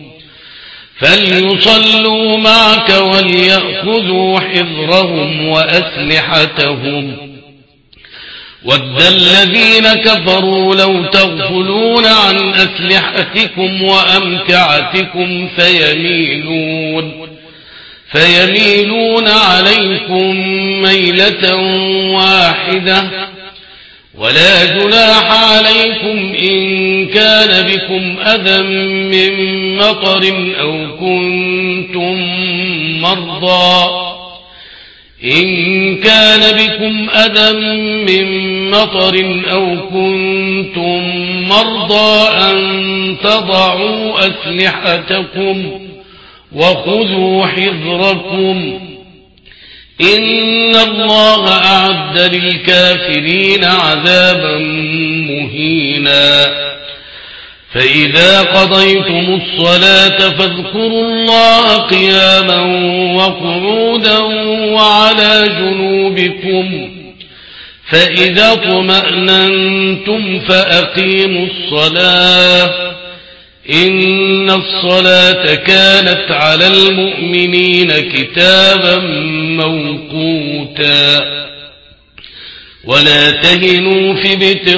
فليصلوا معك وليأخذوا حذرهم وأسلحتهم ود الذين كفروا لو تغفلون عن أسلحتكم وأمتعتكم فيميلون فيميلون عليكم ميلة واحدة ولا جناح عليكم إن كان بكم أذى من مطر أو كنتم مرضى إن كان بكم أذى من مطر أو كنتم مرضى أن تضعوا أسلحتكم وخذوا حذركم إن الله أعد للكافرين عذابا مهينا فإذا قضيتم الصلاة فاذكروا الله قياما وقعودا وعلى جنوبكم فإذا اطمأننتم فأقيموا الصلاة إن الصلاة كانت على المؤمنين كتابا موقوتا ولا تهنوا في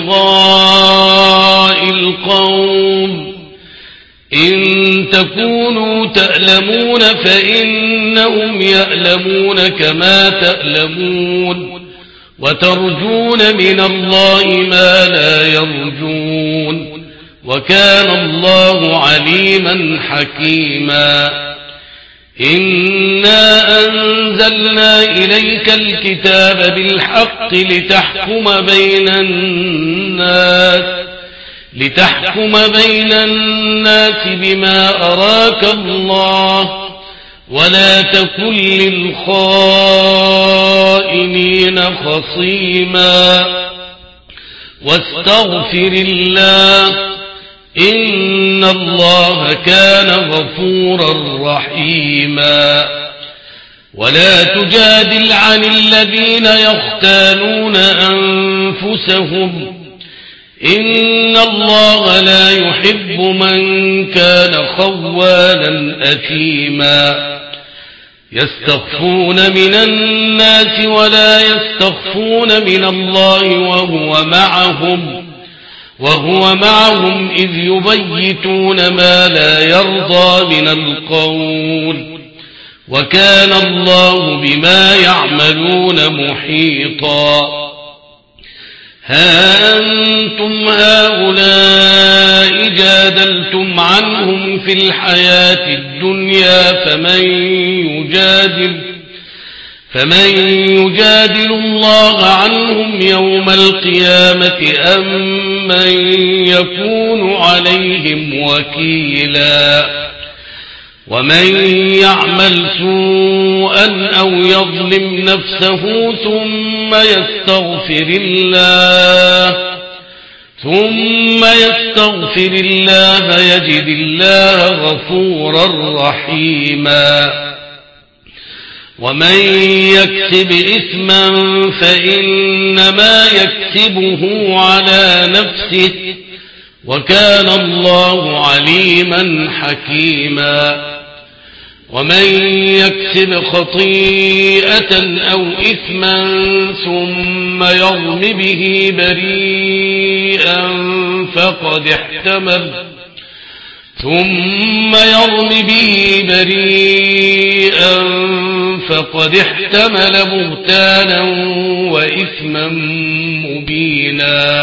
ابتغاء القوم إن تكونوا تألمون فإنهم يألمون كما تألمون وترجون من الله ما لا يرجون وكان الله عليما حكيما إنا أنزلنا إليك الكتاب بالحق لتحكم بين الناس لتحكم بين الناس بما أراك الله ولا تكن للخائنين خصيما واستغفر الله إن الله كان غفورا رحيما ولا تجادل عن الذين يختانون أنفسهم إن الله لا يحب من كان خوانا أثيما يستخفون من الناس ولا يستخفون من الله وهو معهم وهو معهم إذ يبيتون ما لا يرضى من القول وكان الله بما يعملون محيطا ها أنتم هؤلاء جادلتم عنهم في الحياة الدنيا فمن يجادل فمن يجادل الله عنهم يوم القيامة أم من يكون عليهم وكيلا ومن يعمل سوءا أو يظلم نفسه ثم يستغفر الله ثم يستغفر الله يجد الله غفورا رحيما ومن يكسب إثما فإنما يكسبه على نفسه وكان الله عليما حكيما ومن يكسب خطيئة أو إثما ثم يرم به بريئا فقد احتمل ثم يرم به بريئا فقد احتمل بهتانا وإثما مبينا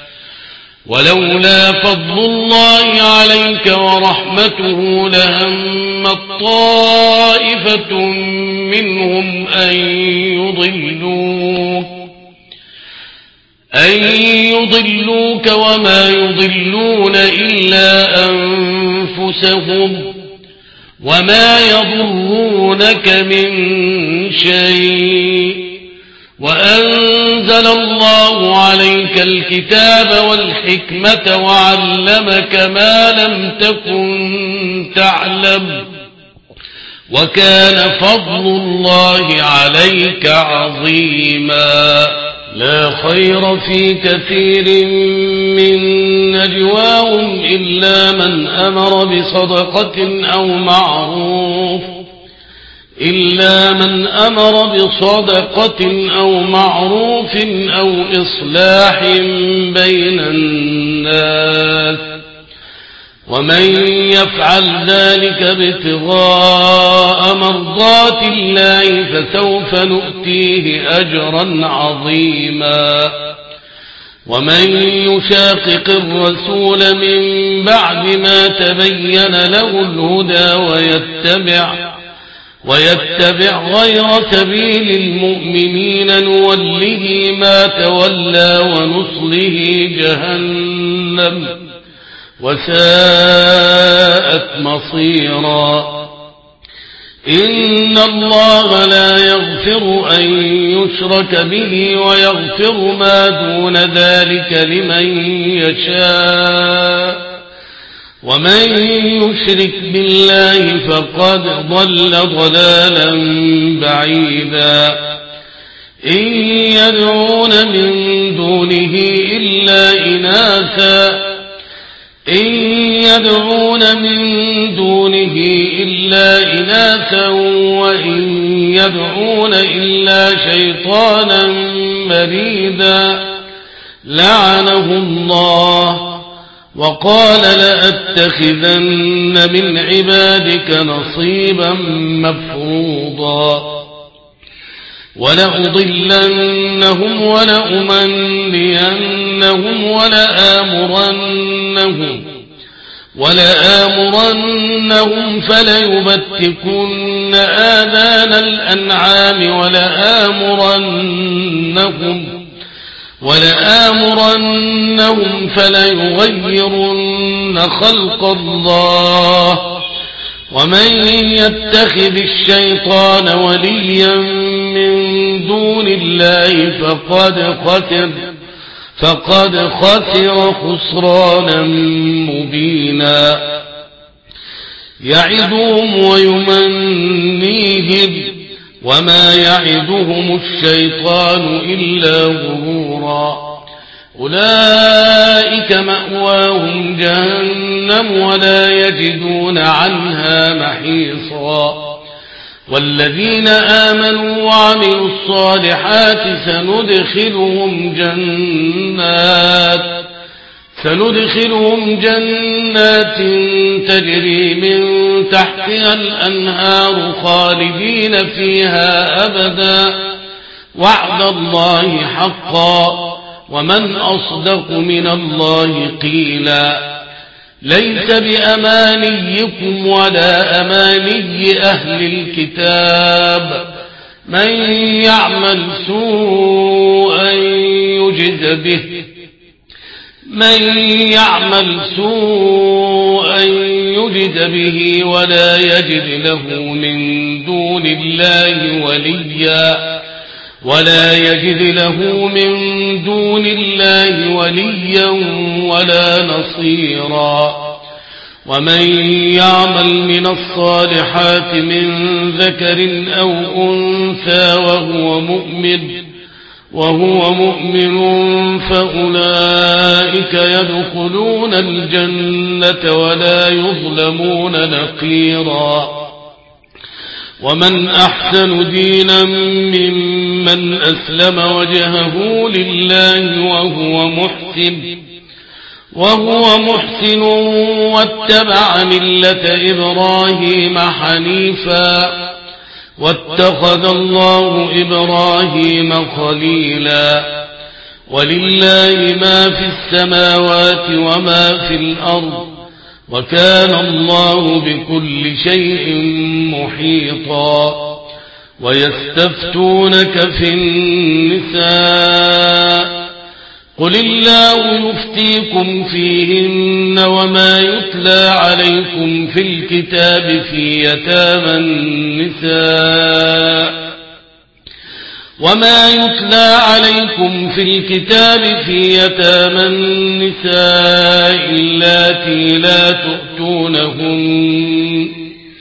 ولولا فضل الله عليك ورحمته لهم طائفة منهم أن يضلوك أن يضلوك وما يضلون إلا أنفسهم وما يضرونك من شيء وأنزل الله عليك الكتاب والحكمة وعلمك ما لم تكن تعلم وكان فضل الله عليك عظيما لا خير في كثير من نجواهم إلا من أمر بصدقة أو معروف إلا من أمر بصدقة أو معروف أو إصلاح بين الناس ومن يفعل ذلك ابتغاء مرضات الله فسوف نؤتيه أجرا عظيما ومن يشاقق الرسول من بعد ما تبين له الهدى ويتبع ويتبع غير سبيل المؤمنين نوله ما تولى ونصله جهنم وساءت مصيرا إن الله لا يغفر أن يشرك به ويغفر ما دون ذلك لمن يشاء ومن يشرك بالله فقد ضل ضلالا بعيدا إن يدعون من دونه إلا إناثا إن يدعون من دونه إلا إناثا وإن يدعون إلا شيطانا مريدا لعنه الله وقال لأتخذن من عبادك نصيبا مفروضا ولأضلنهم ولأمنينهم ولآمرنهم ولآمرنهم فليبتكن آذان الأنعام ولآمرنهم ولآمرنهم فليغيرن خلق الله ومن يتخذ الشيطان وليا من دون الله فقد خسر فقد خسر خسرانا مبينا يعدهم ويمنيهم وما يعدهم الشيطان إلا غرورا أولئك مأواهم جهنم ولا يجدون عنها محيصا والذين آمنوا وعملوا الصالحات سندخلهم جنات سندخلهم جنات تجري من تحتها الأنهار خالدين فيها أبدا وعد الله حقا ومن أصدق من الله قيلا ليس بأمانيكم ولا أماني أهل الكتاب من يعمل سوءا يجز به من يعمل سوءا يجز به ولا يجد له من دون الله وليا ولا يجد له من دون الله وليا ولا نصيرا ومن يعمل من الصالحات من ذكر أو أنثى وهو مؤمن وهو مؤمن فأولئك يدخلون الجنة ولا يظلمون نقيرا ومن أحسن دينا ممن أسلم وجهه لله وهو محسن وهو محسن واتبع ملة إبراهيم حنيفا واتخذ الله إبراهيم خليلا ولله ما في السماوات وما في الأرض وكان الله بكل شيء محيطا ويستفتونك في النساء قل الله يفتيكم فيهن وما يتلى عليكم في الكتاب في يتامى النساء وما يتلى عليكم في الكتاب في يتامى النساء اللاتي لا تؤتونهن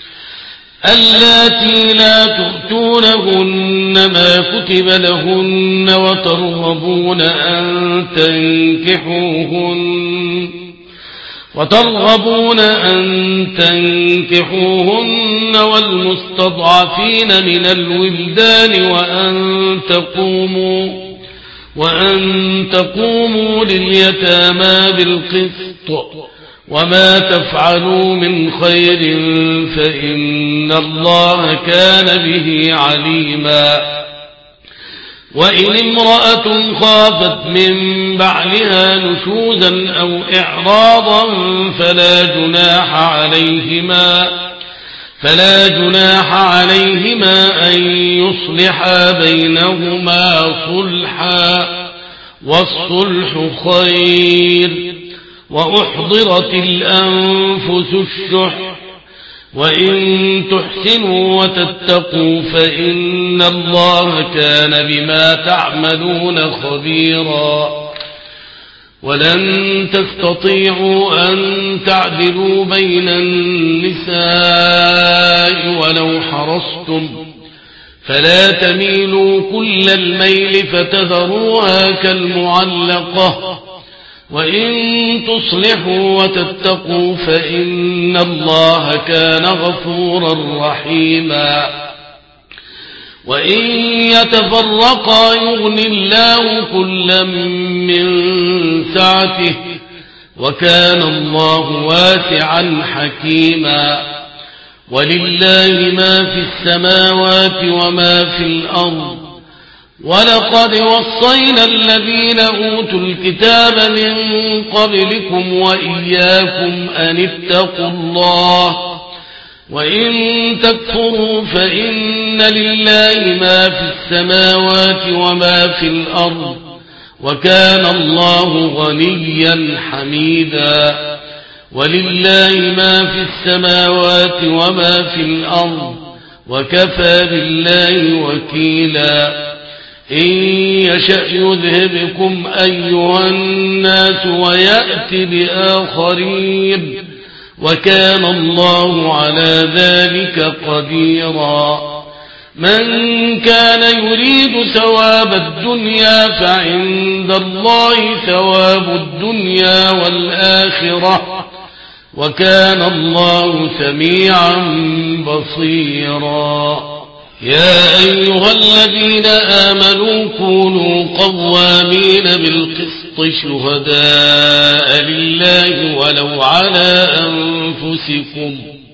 اللاتي لا تؤتونهن ما كتب لهن وترغبون أن تنكحوهن وترغبون أن تنكحوهن والمستضعفين من الولدان وأن تقوموا وأن تقوموا لليتامى بالقسط وما تفعلوا من خير فإن الله كان به عليما وإن امرأة خافت من بعلها نشوزا أو إعراضا فلا جناح عليهما فلا جناح عليهما أن يصلحا بينهما صلحا والصلح خير وأحضرت الأنفس الشح وإن تحسنوا وتتقوا فإن الله كان بما تعملون خبيرا ولن تستطيعوا أن تعدلوا بين النساء ولو حرصتم فلا تميلوا كل الميل فتذروها كالمعلقة وإن تصلحوا وتتقوا فإن الله كان غفورا رحيما وإن يتفرقا يغني الله كلا من سعته وكان الله واسعا حكيما ولله ما في السماوات وما في الأرض ولقد وصينا الذين أوتوا الكتاب من قبلكم وإياكم أن اتقوا الله وإن تكفروا فإن لله ما في السماوات وما في الأرض وكان الله غنيا حميدا ولله ما في السماوات وما في الأرض وكفى بالله وكيلا إن يشأ يذهبكم أيها الناس ويأتي بآخرين وكان الله على ذلك قديرا من كان يريد ثواب الدنيا فعند الله ثواب الدنيا والآخرة وكان الله سميعا بصيرا يا أيها الذين آمنوا كونوا قوامين بالقسط شهداء لله ولو على أنفسكم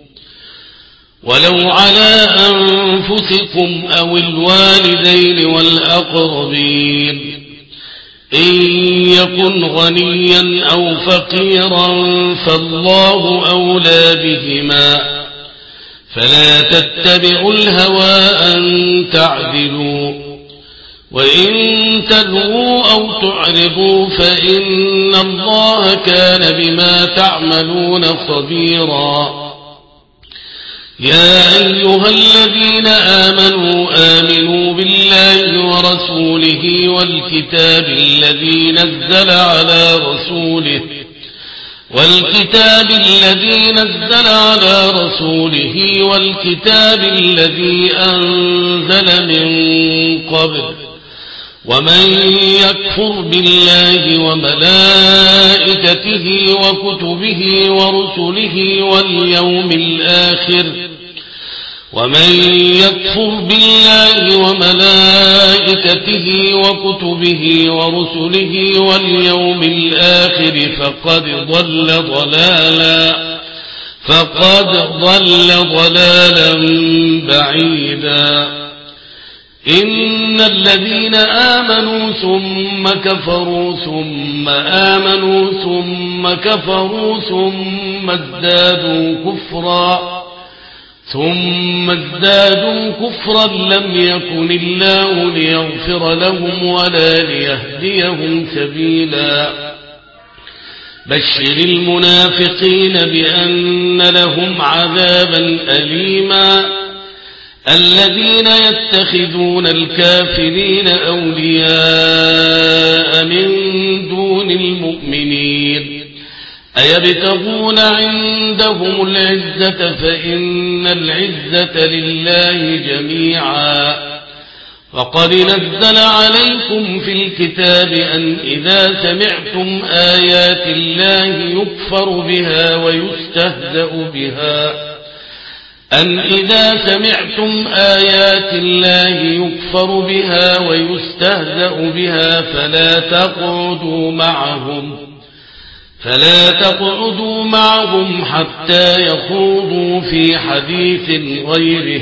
ولو على أنفسكم أو الوالدين والأقربين إن يكن غنيا أو فقيرا فالله أولى بهما فلا تتبعوا الهوى أن تعدلوا وإن تلووا أو تعرضوا فإن الله كان بما تعملون خبيرا يا أيها الذين آمنوا آمنوا بالله ورسوله والكتاب الذي نزل على رسوله والكتاب الذي نزل على رسوله والكتاب الذي أنزل من قبل ومن يكفر بالله وملائكته وكتبه ورسله واليوم الآخر ومن يكفر بالله وملائكته وكتبه ورسله واليوم الآخر فقد ضل ضلالا فقد ضل ضلالا بعيدا إن الذين آمنوا ثم كفروا ثم آمنوا ثم كفروا ثم ازدادوا كفرا ثم ازدادوا كفرا لم يكن الله ليغفر لهم ولا ليهديهم سبيلا بشر المنافقين بأن لهم عذابا أليما الذين يتخذون الكافرين أولياء من دون المؤمنين أيبتغون عندهم العزة فإن العزة لله جميعا وقد نزل عليكم في الكتاب أن إذا سمعتم آيات الله يكفر بها ويستهزأ بها أن إذا سمعتم آيات الله يكفر بها ويستهزأ بها فلا تقعدوا معهم فلا تقعدوا معهم حتى يخوضوا في حديث غيره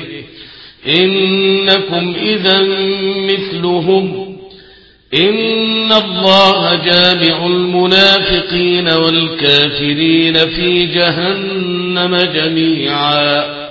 إنكم إذا مثلهم إن الله جامع المنافقين والكافرين في جهنم جميعا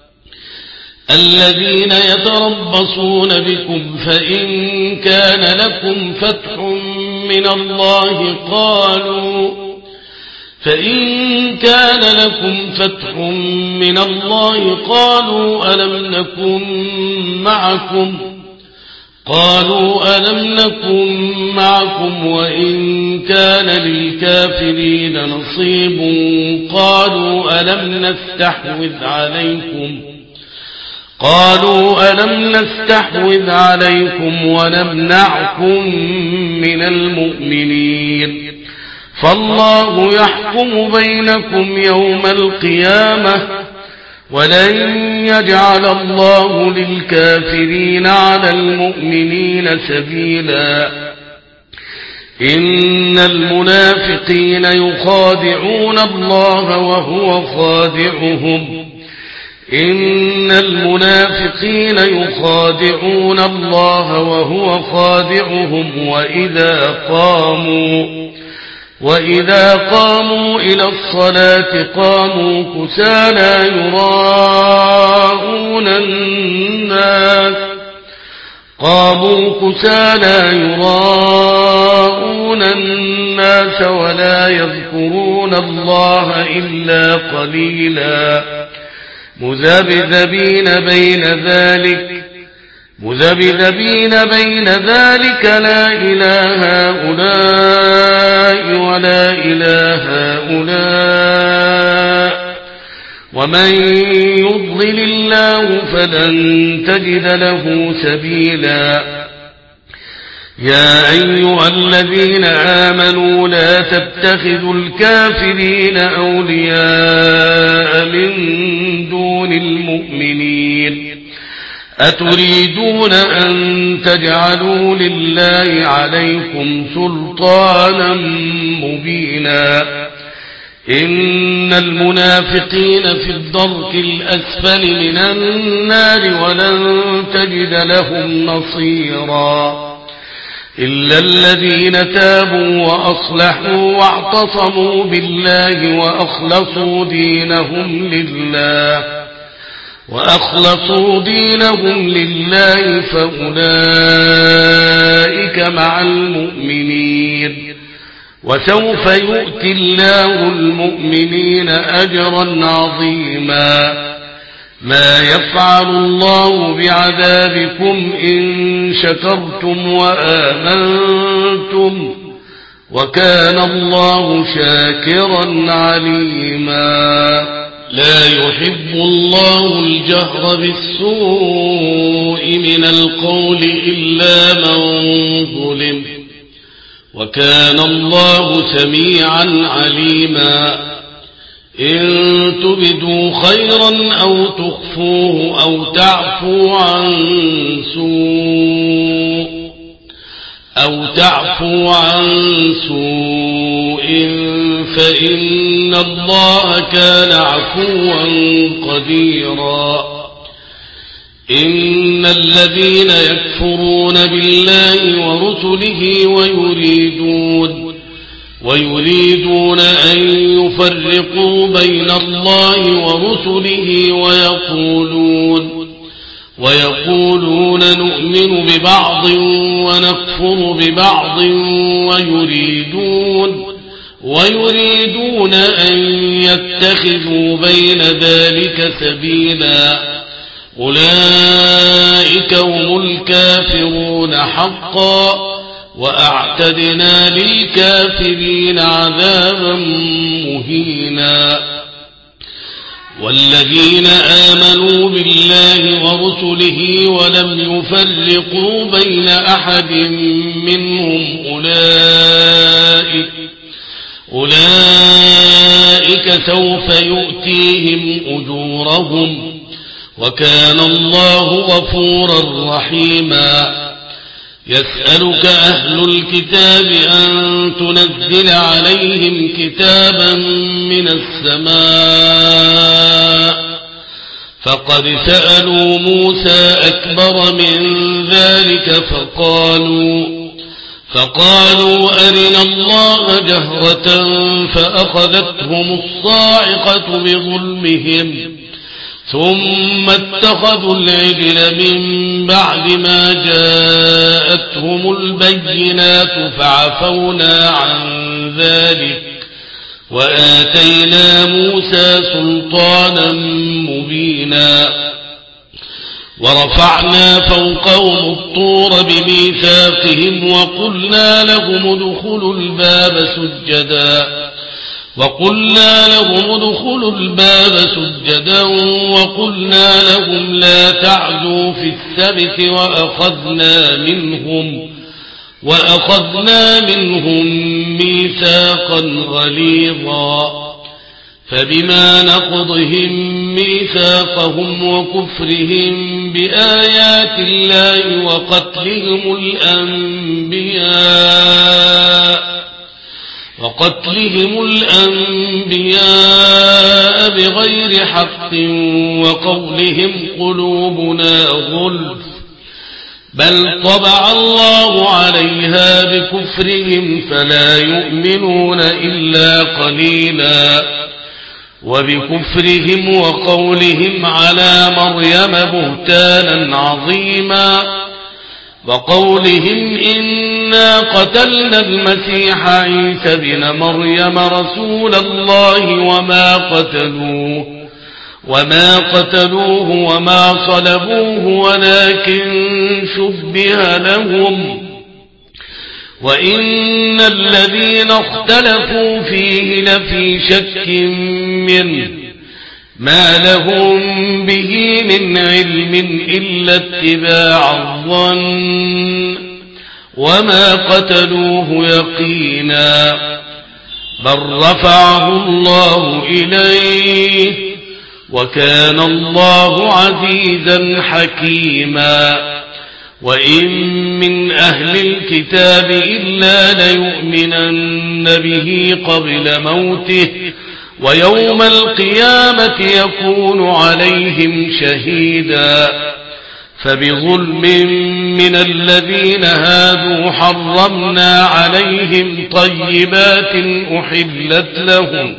الذين يتربصون بكم فإن كان لكم فتح من الله قالوا فإن كان لكم فتح من الله قالوا ألم نكن معكم قالوا ألم نكن معكم وإن كان للكافرين نصيب قالوا ألم نستحوذ عليكم قالوا ألم نستحوذ عليكم ونمنعكم من المؤمنين فالله يحكم بينكم يوم القيامة ولن يجعل الله للكافرين على المؤمنين سبيلا إن المنافقين يخادعون الله وهو خادعهم إن المنافقين يخادعون الله وهو خادعهم وإذا قاموا وإذا قاموا إلى الصلاة قاموا كسالى يراءون الناس قاموا كسالى يراءون الناس ولا يذكرون الله إلا قليلا مذبذبين بين ذلك مذبذبين بين ذلك لا إله هؤلاء ولا إله هؤلاء ومن يضلل الله فلن تجد له سبيلا يا أيها الذين آمنوا لا تتخذوا الكافرين أولياء من دون المؤمنين أتريدون أن تجعلوا لله عليكم سلطانا مبينا إن المنافقين في الدرك الأسفل من النار ولن تجد لهم نصيرا إلا الذين تابوا وأصلحوا واعتصموا بالله وأخلصوا دينهم لله وأخلصوا دينهم لله فأولئك مع المؤمنين وسوف يؤتي الله المؤمنين أجرا عظيما ما يفعل الله بعذابكم إن شكرتم وآمنتم وكان الله شاكرا عليما لا يحب الله الجهر بالسوء من القول إلا من ظلم وكان الله سميعا عليما إن تبدوا خيرا أو تخفوه أو تعفو عن سوء أو تعفو عن سوء فإن الله كان عفوا قديرا إن الذين يكفرون بالله ورسله ويريدون ويريدون أن يفرقوا بين الله ورسله ويقولون ويقولون نؤمن ببعض ونكفر ببعض ويريدون ويريدون أن يتخذوا بين ذلك سبيلا أولئك هم الكافرون حقا وأعتدنا للكافرين عذابا مهينا والذين آمنوا بالله ورسله ولم يفرقوا بين أحد منهم أولئك أولئك سوف يؤتيهم أجورهم وكان الله غفورا رحيما يسألك أهل الكتاب أن تنزل عليهم كتابا من السماء فقد سألوا موسى أكبر من ذلك فقالوا فقالوا أرنا الله جهرة فأخذتهم الصاعقة بظلمهم ثم اتخذوا العجل من بعد ما جاءتهم البينات فعفونا عن ذلك وآتينا موسى سلطانا مبينا ورفعنا فوقهم الطور بميثاقهم وقلنا لهم ادخلوا الباب سجدا وقلنا لهم ادخلوا الباب سجدا وقلنا لهم لا تعدوا في السبت وأخذنا منهم وأخذنا منهم ميثاقا غليظا فبما نقضهم ميثاقهم وكفرهم بآيات الله وقتلهم الأنبياء وقتلهم الأنبياء بغير حق وقولهم قلوبنا غلف بل طبع الله عليها بكفرهم فلا يؤمنون إلا قليلا وبكفرهم وقولهم على مريم بهتانا عظيما وقولهم إنا قتلنا المسيح عيسى بن مريم رسول الله وما قتلوه وما قتلوه وما صلبوه ولكن شبه لهم وإن الذين اختلفوا فيه لفي شك منه ما لهم به من علم إلا اتباع الظن وما قتلوه يقينا بل رفعه الله إليه وكان الله عزيزا حكيما وإن من أهل الكتاب إلا ليؤمنن به قبل موته ويوم القيامة يكون عليهم شهيدا فبظلم من الذين هادوا حرمنا عليهم طيبات أحلت لهم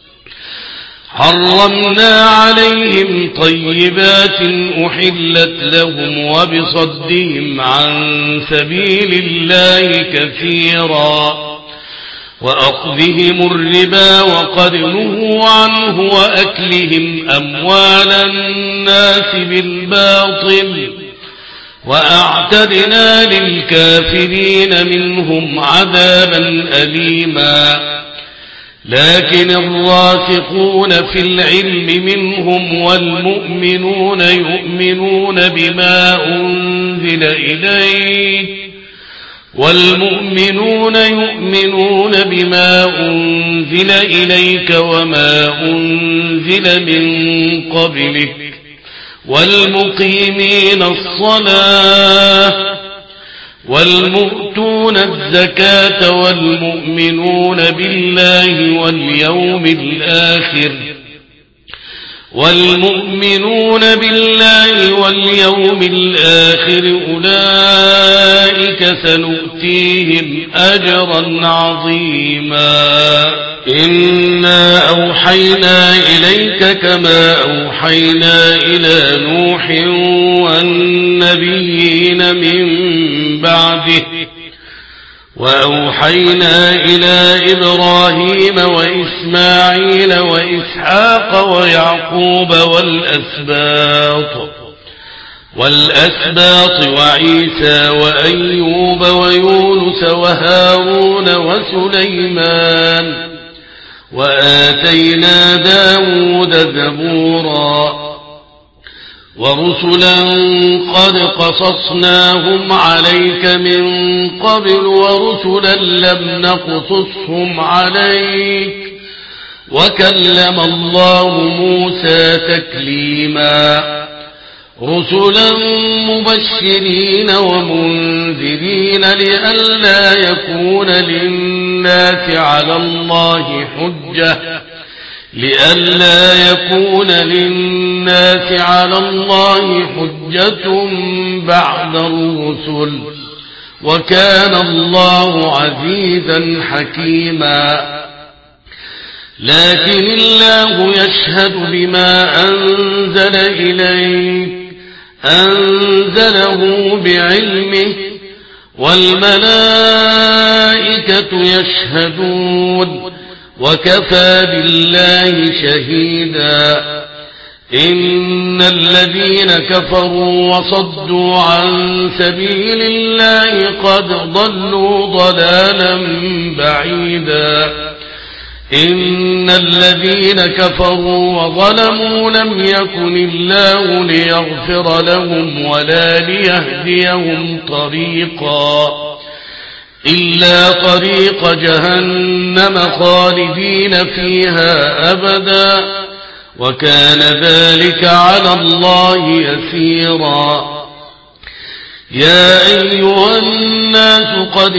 حرمنا عليهم طيبات أحلت لهم وبصدهم عن سبيل الله كثيرا وأخذهم الربا وقد نهوا عنه وأكلهم أموال الناس بالباطل وأعتدنا للكافرين منهم عذابا أليما لكن الراسخون في العلم منهم والمؤمنون يؤمنون بما أنزل إليك والمؤمنون يؤمنون بما أنزل إليك وما أنزل من قبلك والمقيمين الصلاة والمؤتون الزكاة والمؤمنون بالله واليوم الآخر والمؤمنون بالله واليوم الآخر أولئك سنؤتيهم أجرا عظيما إنا أوحينا إليك كما أوحينا إلى نوح والنبيين من بعده وأوحينا إلى إبراهيم وإسماعيل وإسحاق ويعقوب والأسباط والأسباط وعيسى وأيوب ويونس وهارون وسليمان وآتينا داود زبورا ورسلا قد قصصناهم عليك من قبل ورسلا لم نقصصهم عليك وكلم الله موسى تكليما رسلا مبشرين ومنذرين لئلا يكون للناس على الله حجة لئلا يكون للناس على الله حجة بعد الرسل وكان الله عزيزا حكيما لكن الله يشهد بما أنزل إليك أنزله بعلمه والملائكة يشهدون وكفى بالله شهيدا إن الذين كفروا وصدوا عن سبيل الله قد ضلوا ضلالا بعيدا إن الذين كفروا وظلموا لم يكن الله ليغفر لهم ولا ليهديهم طريقا إلا طريق جهنم خالدين فيها أبدا وكان ذلك على الله يسيرا يا أيها الناس قد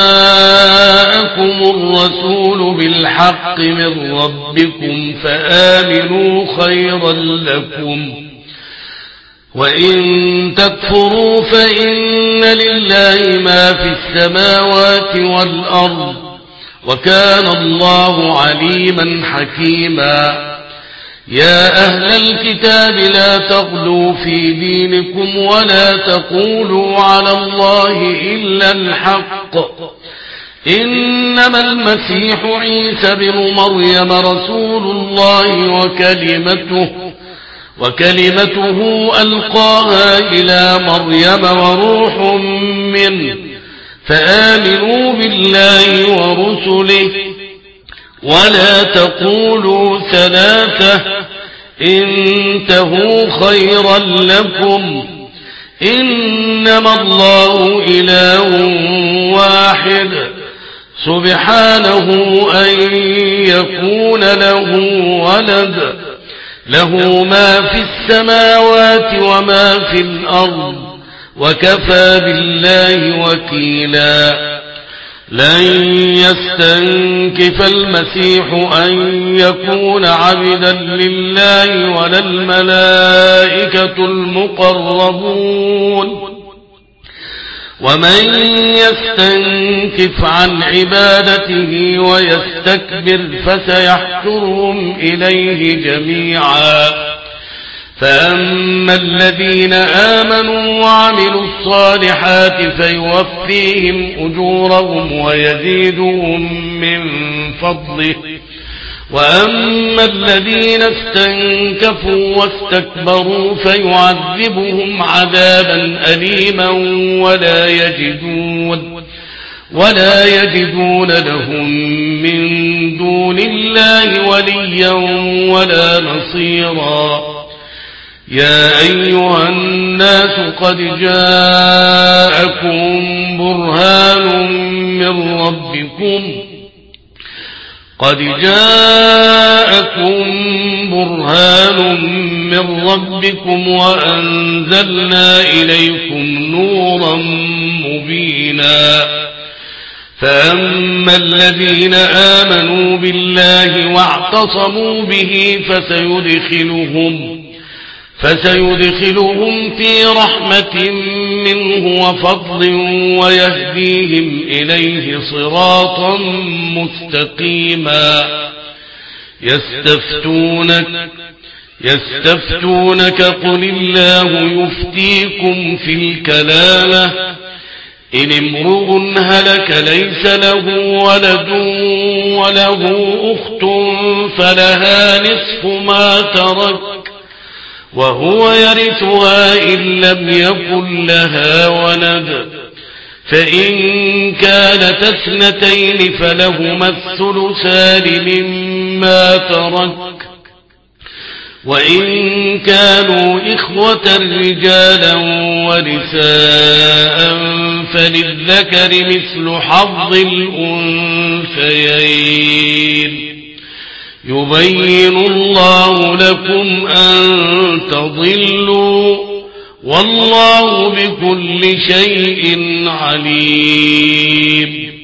جاءكم الرسول بالحق من ربكم فآمنوا خيرا لكم وإن تكفروا فإن لله ما في السماوات والأرض وكان الله عليما حكيما يا أهل الكتاب لا تغلوا في دينكم ولا تقولوا على الله إلا الحق إنما المسيح عيسى بن مريم رسول الله وكلمته وكلمته ألقاها إلى مريم وروح منه فآمنوا بالله ورسله ولا تقولوا ثلاثة انتهوا خيرا لكم إنما الله إله واحد سبحانه أن يكون له ولد له ما في السماوات وما في الأرض وكفى بالله وكيلا لن يستنكف المسيح أن يكون عبدا لله ولا الملائكة المقربون ومن يستنكف عن عبادته ويستكبر فسيحشرهم إليه جميعا فأما الذين آمنوا وعملوا الصالحات فيوفيهم أجورهم ويزيدهم من فضله وأما الذين استنكفوا واستكبروا فيعذبهم عذابا أليما ولا يجدون ولا يجدون لهم من دون الله وليا ولا نصيرا يا أيها الناس قد جاءكم برهان من ربكم قد جاءكم برهان من ربكم وأنزلنا إليكم نورا مبينا فأما الذين آمنوا بالله واعتصموا به فسيدخلهم فسيدخلهم في رحمة منه وفضل ويهديهم إليه صراطا مستقيما يستفتونك يستفتونك قل الله يفتيكم في الكلالة إن امرؤ هلك ليس له ولد وله أخت فلها نصف ما ترك وهو يرثها إن لم يكن لها ولد فإن كانت اثنتين فلهما الثلثان مما ترك وإن كانوا إخوة رجالا ونساء فللذكر مثل حظ الأنثيين يبين الله لكم أن تضلوا والله بكل شيء عليم